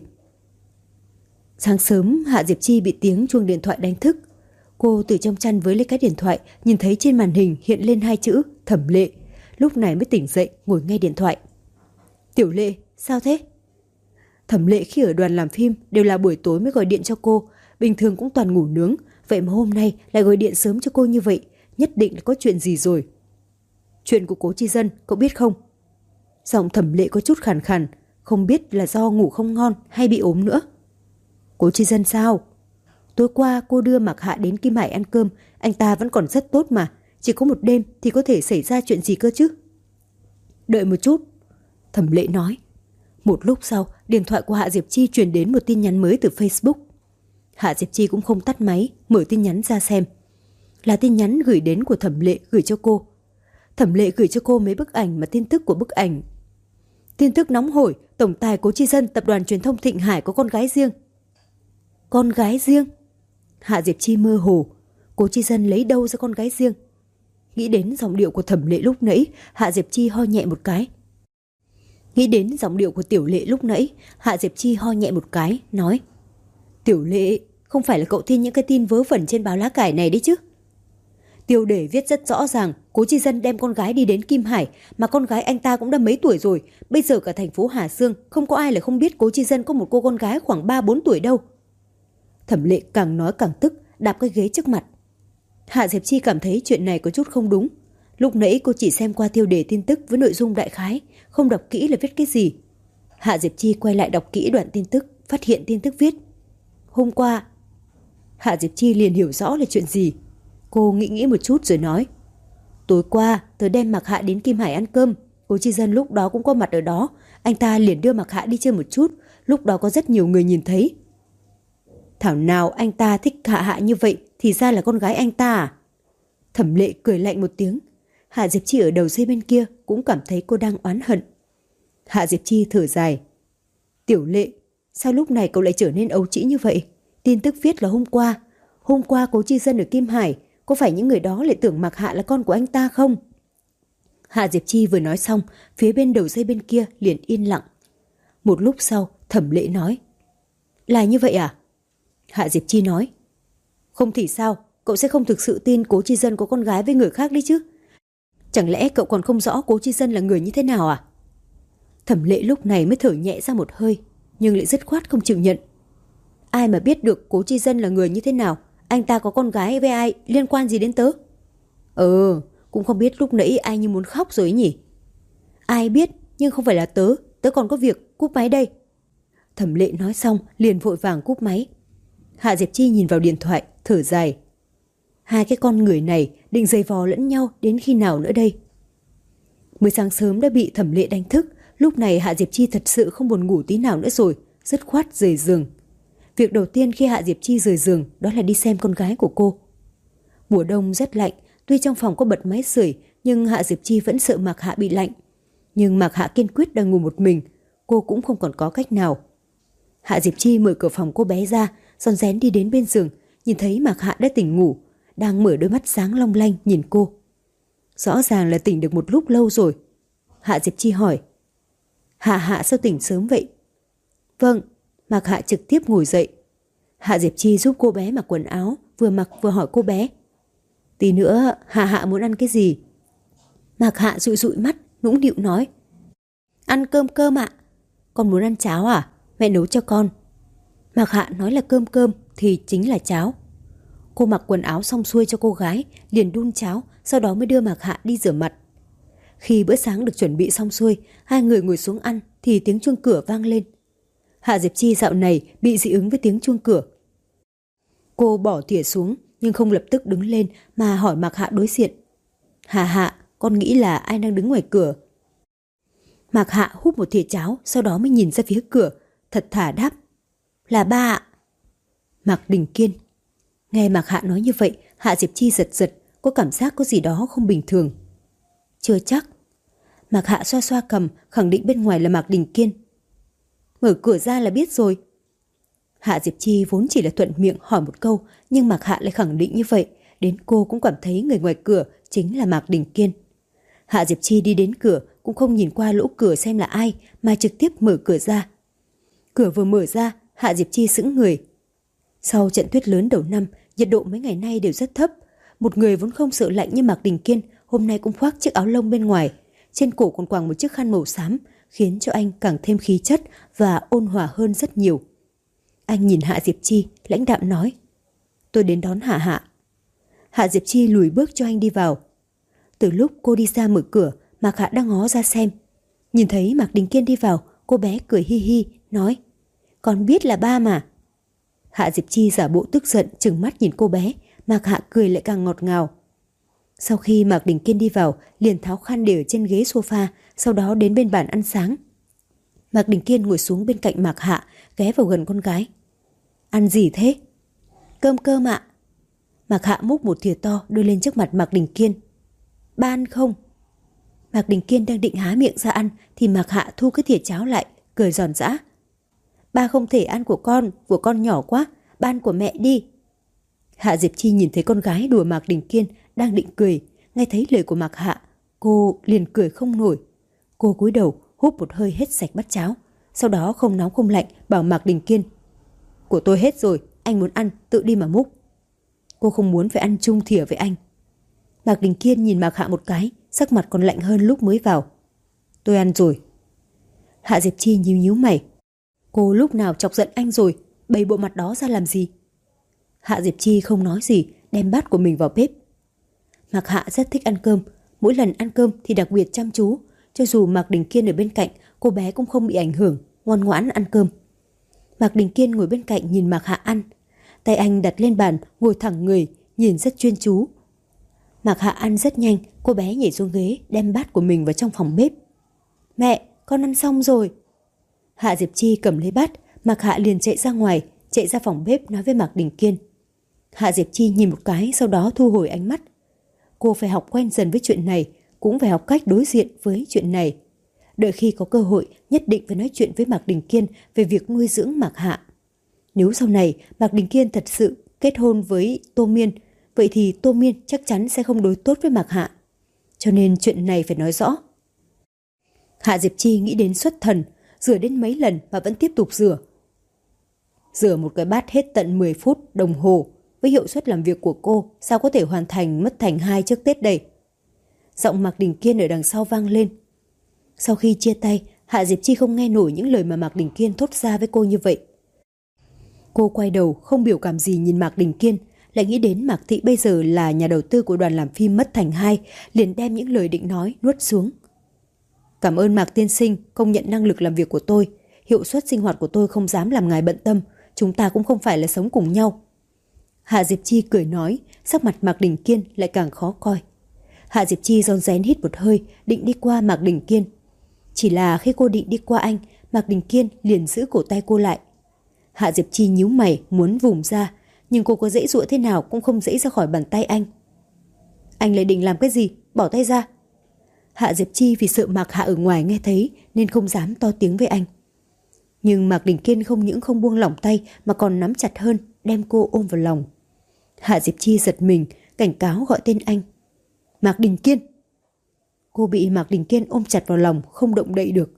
[SPEAKER 2] Sáng sớm, Hạ Diệp Chi bị tiếng chuông điện thoại đánh thức. Cô từ trong chăn với lấy cái điện thoại, nhìn thấy trên màn hình hiện lên 2 chữ Thẩm Lệ. Lúc này mới tỉnh dậy ngồi nghe điện thoại. Tiểu Lệ, sao thế? Thẩm Lệ khi ở đoàn làm phim đều là buổi tối mới gọi điện cho cô, bình thường cũng toàn ngủ nướng, Vậy mà hôm nay lại gọi điện sớm cho cô như vậy, nhất định là có chuyện gì rồi. Chuyện của Cố Chi Dân, cậu biết không? Giọng Thẩm Lệ có chút khàn khàn, không biết là do ngủ không ngon hay bị ốm nữa. Cố Chi Dân sao? Tối qua cô đưa Mạc Hạ đến Kim Hải ăn cơm, anh ta vẫn còn rất tốt mà, chỉ có một đêm thì có thể xảy ra chuyện gì cơ chứ? Đợi một chút, Thẩm Lệ nói. Một lúc sau, điện thoại của Hạ Diệp Chi truyền đến một tin nhắn mới từ Facebook. Hạ Diệp Chi cũng không tắt máy, mở tin nhắn ra xem. Là tin nhắn gửi đến của Thẩm Lệ gửi cho cô. Thẩm Lệ gửi cho cô mấy bức ảnh mà tin tức của bức ảnh. Tin tức nóng hổi, tổng tài Cố Chi Dân tập đoàn truyền thông Thịnh Hải có con gái riêng. Con gái riêng? Hạ Diệp Chi mơ hồ, Cố Chi Dân lấy đâu ra con gái riêng? Nghĩ đến giọng điệu của Thẩm Lệ lúc nãy, Hạ Diệp Chi ho nhẹ một cái. Nghĩ đến giọng điệu của Tiểu Lệ lúc nãy, Hạ Diệp Chi ho nhẹ một cái, nói: Tiểu Lệ, không phải là cậu tin những cái tin vớ vẩn trên báo lá cải này đấy chứ? Tiêu đề viết rất rõ ràng, Cố Chi Dân đem con gái đi đến Kim Hải, mà con gái anh ta cũng đã mấy tuổi rồi. Bây giờ cả thành phố Hà Xương không có ai là không biết Cố Chi Dân có một cô con gái khoảng 3-4 tuổi đâu. Thẩm Lệ càng nói càng tức, đạp cái ghế trước mặt. Hạ Diệp Chi cảm thấy chuyện này có chút không đúng. Lúc nãy cô chỉ xem qua tiêu đề tin tức với nội dung đại khái, không đọc kỹ là viết cái gì. Hạ Diệp Chi quay lại đọc kỹ đoạn tin tức, phát hiện tin tức viết: Hôm qua. Hạ Diệp Chi liền hiểu rõ là chuyện gì. Cô nghĩ một chút rồi nói: Tối qua tớ đem Mạc Hạ đến Kim Hải ăn cơm, Cố Chi Dân lúc đó cũng có mặt ở đó. Anh ta liền đưa Mạc Hạ đi chơi một chút, lúc đó có rất nhiều người nhìn thấy. Thảo nào anh ta thích Hạ Hạ như vậy, thì ra là con gái anh ta à? Thẩm Lệ cười lạnh một tiếng. Hạ Diệp Chi ở đầu dây bên kia cũng cảm thấy cô đang oán hận. Hạ Diệp Chi thở dài. Tiểu Lệ, sao lúc này cậu lại trở nên ấu trĩ như vậy? Tin tức viết là hôm qua Cố Chi Dân ở Kim Hải, có phải những người đó lại tưởng Mạc Hạ là con của anh ta không? Hạ Diệp Chi vừa nói xong, phía bên đầu dây bên kia liền yên lặng. Một lúc sau, Thẩm Lệ nói: Là như vậy à? Hạ Diệp Chi nói: Không thì sao, cậu sẽ không thực sự tin Cố Chi Dân có con gái với người khác đấy chứ? Chẳng lẽ cậu còn không rõ Cố Chi Dân là người như thế nào à? Thẩm Lệ lúc này mới thở nhẹ ra một hơi, nhưng lại dứt khoát không chịu nhận. Ai mà biết được Cố Chi Dân là người như thế nào? Anh ta có con gái với ai, liên quan gì đến tớ? Cũng không biết lúc nãy ai như muốn khóc rồi ấy nhỉ? Ai biết, nhưng không phải là tớ còn có việc, cúp máy đây. Thẩm Lệ nói xong liền vội vàng cúp máy. Hạ Diệp Chi nhìn vào điện thoại, thở dài. Hai cái con người này định giày vò lẫn nhau đến khi nào nữa đây? Mới sáng sớm đã bị Thẩm Lệ đánh thức, lúc này Hạ Diệp Chi thật sự không buồn ngủ tí nào nữa rồi, dứt khoát rời giường. Việc đầu tiên khi Hạ Diệp Chi rời giường đó là đi xem con gái của cô. Mùa đông rất lạnh, tuy trong phòng có bật máy sưởi nhưng Hạ Diệp Chi vẫn sợ Mạc Hạ bị lạnh. Nhưng Mạc Hạ kiên quyết đang ngủ một mình, cô cũng không còn có cách nào. Hạ Diệp Chi mở cửa phòng cô bé ra, rón rén đi đến bên giường, nhìn thấy Mạc Hạ đã tỉnh ngủ, đang mở đôi mắt sáng long lanh nhìn cô. Rõ ràng là tỉnh được một lúc lâu rồi. Hạ Diệp Chi hỏi: Hạ sao tỉnh sớm vậy? Vâng. Mạc Hạ trực tiếp ngồi dậy. Hạ Diệp Chi giúp cô bé mặc quần áo, vừa mặc vừa hỏi cô bé: Tí nữa Hạ muốn ăn cái gì? Mạc Hạ dụi dụi mắt, nũng nịu nói: Ăn cơm ạ. Con muốn ăn cháo à? Mẹ nấu cho con. Mạc Hạ nói là cơm thì chính là cháo. Cô mặc quần áo xong xuôi cho cô gái, liền đun cháo, sau đó mới đưa Mạc Hạ đi rửa mặt. Khi bữa sáng được chuẩn bị xong xuôi, hai người ngồi xuống ăn thì tiếng chuông cửa vang lên. Hạ Diệp Chi dạo này bị dị ứng với tiếng chuông cửa. Cô bỏ thìa xuống nhưng không lập tức đứng lên mà hỏi Mạc Hạ đối diện: Hạ, con nghĩ là ai đang đứng ngoài cửa? Mạc Hạ húp một thìa cháo, sau đó mới nhìn ra phía cửa, thật thà đáp: Là ba ạ. Mạc Đình Kiên. Nghe Mạc Hạ nói như vậy, Hạ Diệp Chi giật, có cảm giác có gì đó không bình thường. Chưa chắc. Mạc Hạ xoa xoa cằm, khẳng định bên ngoài là Mạc Đình Kiên. Mở cửa ra là biết rồi. Hạ Diệp Chi vốn chỉ là thuận miệng hỏi một câu, nhưng Mạc Hạ lại khẳng định như vậy, đến cô cũng cảm thấy người ngoài cửa chính là Mạc Đình Kiên. Hạ Diệp Chi đi đến cửa cũng không nhìn qua lỗ cửa xem là ai, mà trực tiếp mở cửa ra. Cửa vừa mở ra, Hạ Diệp Chi sững người. Sau trận tuyết lớn đầu năm, nhiệt độ mấy ngày nay đều rất thấp. Một người vốn không sợ lạnh như Mạc Đình Kiên hôm nay cũng khoác chiếc áo lông bên ngoài, trên cổ còn quàng một chiếc khăn màu xám, khiến cho anh càng thêm khí chất và ôn hòa hơn rất nhiều. Anh nhìn Hạ Diệp Chi, lãnh đạm nói: Tôi đến đón Hạ Hạ. Hạ Diệp Chi lùi bước cho anh đi vào. Từ lúc cô đi ra mở cửa, Mạc Hạ đang ngó ra xem. Nhìn thấy Mạc Đình Kiên đi vào, cô bé cười hi hi, nói: Con biết là ba mà. Hạ Diệp Chi giả bộ tức giận trừng mắt nhìn cô bé, Mạc Hạ cười lại càng ngọt ngào. Sau khi Mạc Đình Kiên đi vào, liền tháo khăn để ở trên ghế sofa, sau đó đến bên bàn ăn sáng. Mạc Đình Kiên ngồi xuống bên cạnh Mạc Hạ, ghé vào gần con gái. Ăn gì thế? Cơm cơm ạ. Mạc Hạ múc một thìa to đưa lên trước mặt Mạc Đình Kiên. Ba ăn không? Mạc Đình Kiên đang định há miệng ra ăn thì Mạc Hạ thu cái thìa cháo lại, cười giòn giã. Ba không thể ăn của con nhỏ quá, ba ăn của mẹ đi. Hạ Diệp Chi nhìn thấy con gái đùa Mạc Đình Kiên đang định cười, nghe thấy lời của Mạc Hạ, cô liền cười không nổi. Cô cúi đầu húp một hơi hết sạch bát cháo, sau đó không nóng không lạnh bảo Mạc Đình Kiên: Của tôi hết rồi, anh muốn ăn tự đi mà múc. Cô không muốn phải ăn chung thìa với anh. Mạc Đình Kiên nhìn Mạc Hạ một cái, sắc mặt còn lạnh hơn lúc mới vào. Tôi ăn rồi. Hạ Diệp Chi nhíu nhíu mày. Cô lúc nào chọc giận anh rồi, bày bộ mặt đó ra làm gì? Hạ Diệp Chi không nói gì, đem bát của mình vào bếp. Mạc Hạ rất thích ăn cơm, mỗi lần ăn cơm thì đặc biệt chăm chú. Cho dù Mạc Đình Kiên ở bên cạnh, cô bé cũng không bị ảnh hưởng, ngoan ngoãn ăn cơm. Mạc Đình Kiên ngồi bên cạnh nhìn Mạc Hạ ăn. Tay anh đặt lên bàn, ngồi thẳng người, nhìn rất chuyên chú. Mạc Hạ ăn rất nhanh, cô bé nhảy xuống ghế, đem bát của mình vào trong phòng bếp. Mẹ, con ăn xong rồi. Hạ Diệp Chi cầm lấy bát, Mạc Hạ liền chạy ra ngoài, chạy ra phòng bếp nói với Mạc Đình Kiên. Hạ Diệp Chi nhìn một cái, sau đó thu hồi ánh mắt. Cô phải học quen dần với chuyện này, cũng phải học cách đối diện với chuyện này. Đợi khi có cơ hội, nhất định phải nói chuyện với Mạc Đình Kiên về việc nuôi dưỡng Mạc Hạ. Nếu sau này Mạc Đình Kiên thật sự kết hôn với Tô Miên, vậy thì Tô Miên chắc chắn sẽ không đối tốt với Mạc Hạ. Cho nên chuyện này phải nói rõ. Hạ Diệp Chi nghĩ đến xuất thần, rửa đến mấy lần mà vẫn tiếp tục rửa. Rửa một cái bát hết tận 10 phút đồng hồ, với hiệu suất làm việc của cô sao có thể hoàn thành mất thành 2 trước Tết đây? Giọng Mạc Đình Kiên ở đằng sau vang lên. Sau khi chia tay, Hạ Diệp Chi không nghe nổi những lời mà Mạc Đình Kiên thốt ra với cô như vậy. Cô quay đầu không biểu cảm gì nhìn Mạc Đình Kiên, lại nghĩ đến Mạc Thị bây giờ là nhà đầu tư của đoàn làm phim Mất Thành 2, liền đem những lời định nói nuốt xuống. Cảm ơn Mạc tiên sinh công nhận năng lực làm việc của tôi, hiệu suất sinh hoạt của tôi không dám làm ngài bận tâm, chúng ta cũng không phải là sống cùng nhau. Hạ Diệp Chi cười nói, sắc mặt Mạc Đình Kiên lại càng khó coi. Hạ Diệp Chi rón rén hít một hơi, định đi qua Mạc Đình Kiên. Chỉ là khi cô định đi qua anh, Mạc Đình Kiên liền giữ cổ tay cô lại. Hạ Diệp Chi nhíu mày muốn vùng ra, nhưng cô có giãy giụa thế nào cũng không giãy ra khỏi bàn tay anh. Anh lại định làm cái gì? Bỏ tay ra. Hạ Diệp Chi vì sợ Mạc Hạ ở ngoài nghe thấy nên không dám to tiếng với anh. Nhưng Mạc Đình Kiên không những không buông lỏng tay mà còn nắm chặt hơn, đem cô ôm vào lòng. Hạ Diệp Chi giật mình, cảnh cáo gọi tên anh. Mạc Đình Kiên. Cô bị Mạc Đình Kiên ôm chặt vào lòng, không động đậy được.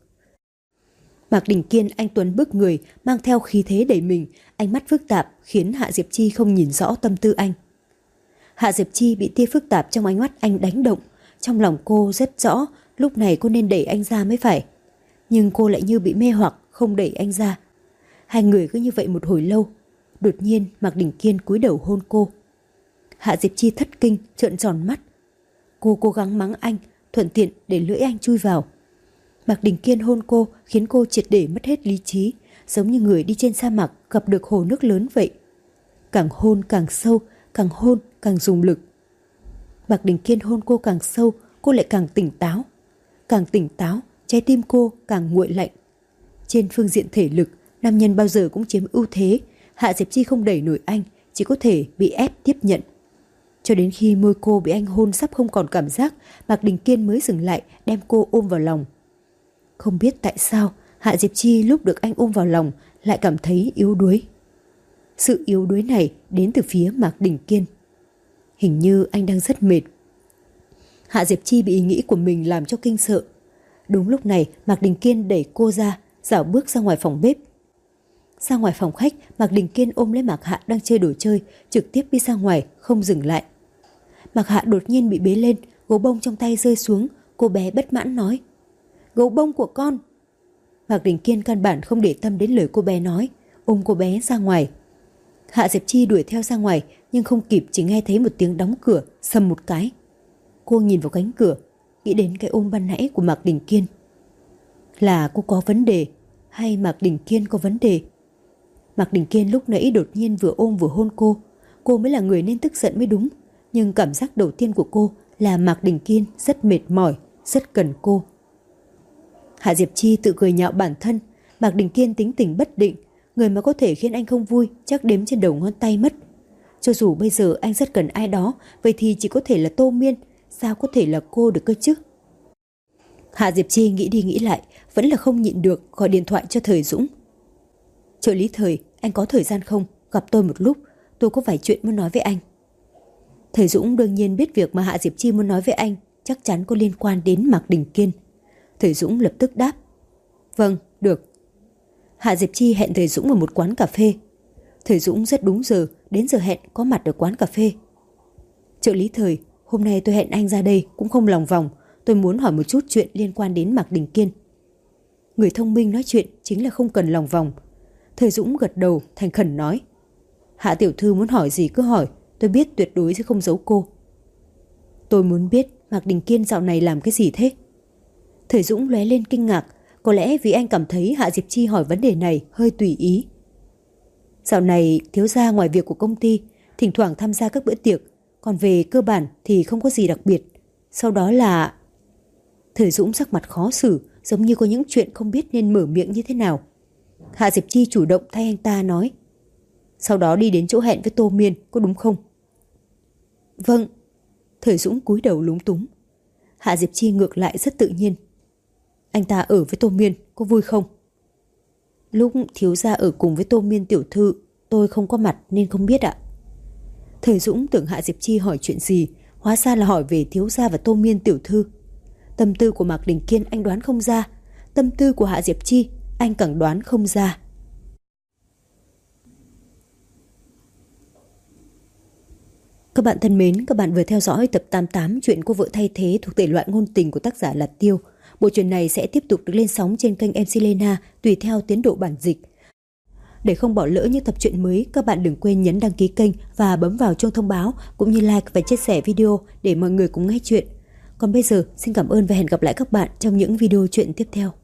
[SPEAKER 2] Mạc Đình Kiên anh tuấn bước người, mang theo khí thế đẩy mình, ánh mắt phức tạp khiến Hạ Diệp Chi không nhìn rõ tâm tư anh. Hạ Diệp Chi bị tia phức tạp trong ánh mắt anh đánh động, trong lòng cô rất rõ lúc này cô nên đẩy anh ra mới phải. Nhưng cô lại như bị mê hoặc không đẩy anh ra. Hai người cứ như vậy một hồi lâu, đột nhiên Mạc Đình Kiên cúi đầu hôn cô. Hạ Diệp Chi thất kinh, trợn tròn mắt. Cô cố gắng mắng anh, thuận tiện để lưỡi anh chui vào. Mạc Đình Kiên hôn cô khiến cô triệt để mất hết lý trí, giống như người đi trên sa mạc gặp được hồ nước lớn vậy. Càng hôn càng sâu, càng hôn càng dùng lực. Mạc Đình Kiên hôn cô càng sâu, cô lại càng tỉnh táo. Càng tỉnh táo, trái tim cô càng nguội lạnh. Trên phương diện thể lực, nam nhân bao giờ cũng chiếm ưu thế. Hạ Diệp Chi không đẩy nổi anh, chỉ có thể bị ép tiếp nhận. Cho đến khi môi cô bị anh hôn sắp không còn cảm giác, Mạc Đình Kiên mới dừng lại, đem cô ôm vào lòng. Không biết tại sao, Hạ Diệp Chi lúc được anh ôm vào lòng lại cảm thấy yếu đuối. Sự yếu đuối này đến từ phía Mạc Đình Kiên. Hình như anh đang rất mệt. Hạ Diệp Chi bị ý nghĩ của mình làm cho kinh sợ. Đúng lúc này, Mạc Đình Kiên đẩy cô ra, dạo bước ra ngoài phòng bếp. Ra ngoài phòng khách, Mạc Đình Kiên ôm lấy Mạc Hạ đang chơi đồ chơi, trực tiếp đi ra ngoài, không dừng lại. Mạc Hạ đột nhiên bị bế lên, gấu bông trong tay rơi xuống, cô bé bất mãn nói. Gấu bông của con. Mạc Đình Kiên căn bản không để tâm đến lời cô bé nói, ôm cô bé ra ngoài. Hạ Diệp Chi đuổi theo ra ngoài, nhưng không kịp chỉ nghe thấy một tiếng đóng cửa sầm một cái. Cô nhìn vào cánh cửa, nghĩ đến cái ôm ban nãy của Mạc Đình Kiên. Là cô có vấn đề hay Mạc Đình Kiên có vấn đề? Mạc Đình Kiên lúc nãy đột nhiên vừa ôm vừa hôn cô mới là người nên tức giận mới đúng. Nhưng cảm giác đầu tiên của cô là Mạc Đình Kiên rất mệt mỏi, rất cần cô. Hạ Diệp Chi tự cười nhạo bản thân. Mạc Đình Kiên tính tình bất định, người mà có thể khiến anh không vui chắc đếm trên đầu ngón tay mất. Cho dù bây giờ anh rất cần ai đó, vậy thì chỉ có thể là Tô Miên, sao có thể là cô được cơ chứ? Hạ Diệp Chi nghĩ đi nghĩ lại, vẫn là không nhịn được gọi điện thoại cho Thời Dũng. Trợ lý Thời, anh có thời gian không? Gặp tôi một lúc, tôi có vài chuyện muốn nói với anh. Thời Dũng đương nhiên biết việc mà Hạ Diệp Chi muốn nói với anh chắc chắn có liên quan đến Mạc Đình Kiên. Thời Dũng lập tức đáp. Vâng, được. Hạ Diệp Chi hẹn Thời Dũng ở một quán cà phê. Thời Dũng rất đúng giờ, đến giờ hẹn có mặt ở quán cà phê. Trợ lý Thời, hôm nay tôi hẹn anh ra đây cũng không lòng vòng, tôi muốn hỏi một chút chuyện liên quan đến Mạc Đình Kiên. Người thông minh nói chuyện chính là không cần lòng vòng. Thời Dũng gật đầu thành khẩn nói. Hạ tiểu thư muốn hỏi gì cứ hỏi, tôi biết tuyệt đối sẽ không giấu cô. Tôi muốn biết Mạc Đình Kiên dạo này làm cái gì thế? Thời Dũng lóe lên kinh ngạc, có lẽ vì anh cảm thấy Hạ Diệp Chi hỏi vấn đề này hơi tùy ý. Dạo này thiếu gia ngoài việc của công ty, thỉnh thoảng tham gia các bữa tiệc, còn về cơ bản thì không có gì đặc biệt. Sau đó là... Thời Dũng sắc mặt khó xử, giống như có những chuyện không biết nên mở miệng như thế nào. Hạ Diệp Chi chủ động thay anh ta nói. Sau đó đi đến chỗ hẹn với Tô Miên, có đúng không? Vâng. Thời Dũng cúi đầu lúng túng. Hạ Diệp Chi ngược lại rất tự nhiên. Anh ta ở với Tô Miên, có vui không? Lúc thiếu gia ở cùng với Tô Miên tiểu thư, tôi không có mặt nên không biết ạ. Thời Dũng tưởng Hạ Diệp Chi hỏi chuyện gì, hóa ra là hỏi về thiếu gia và Tô Miên tiểu thư. Tâm tư của Mạc Đình Kiên anh đoán không ra, tâm tư của Hạ Diệp Chi anh càng đoán không ra. Các bạn thân mến, các bạn vừa theo dõi tập 88 chuyện Cô vợ thay thế thuộc thể loại ngôn tình của tác giả Lạt Tiêu. Bộ truyện này sẽ tiếp tục được lên sóng trên kênh MC Lena tùy theo tiến độ bản dịch. Để không bỏ lỡ những tập truyện mới, các bạn đừng quên nhấn đăng ký kênh và bấm vào chuông thông báo cũng như like và chia sẻ video để mọi người cùng nghe chuyện. Còn bây giờ, xin cảm ơn và hẹn gặp lại các bạn trong những video chuyện tiếp theo.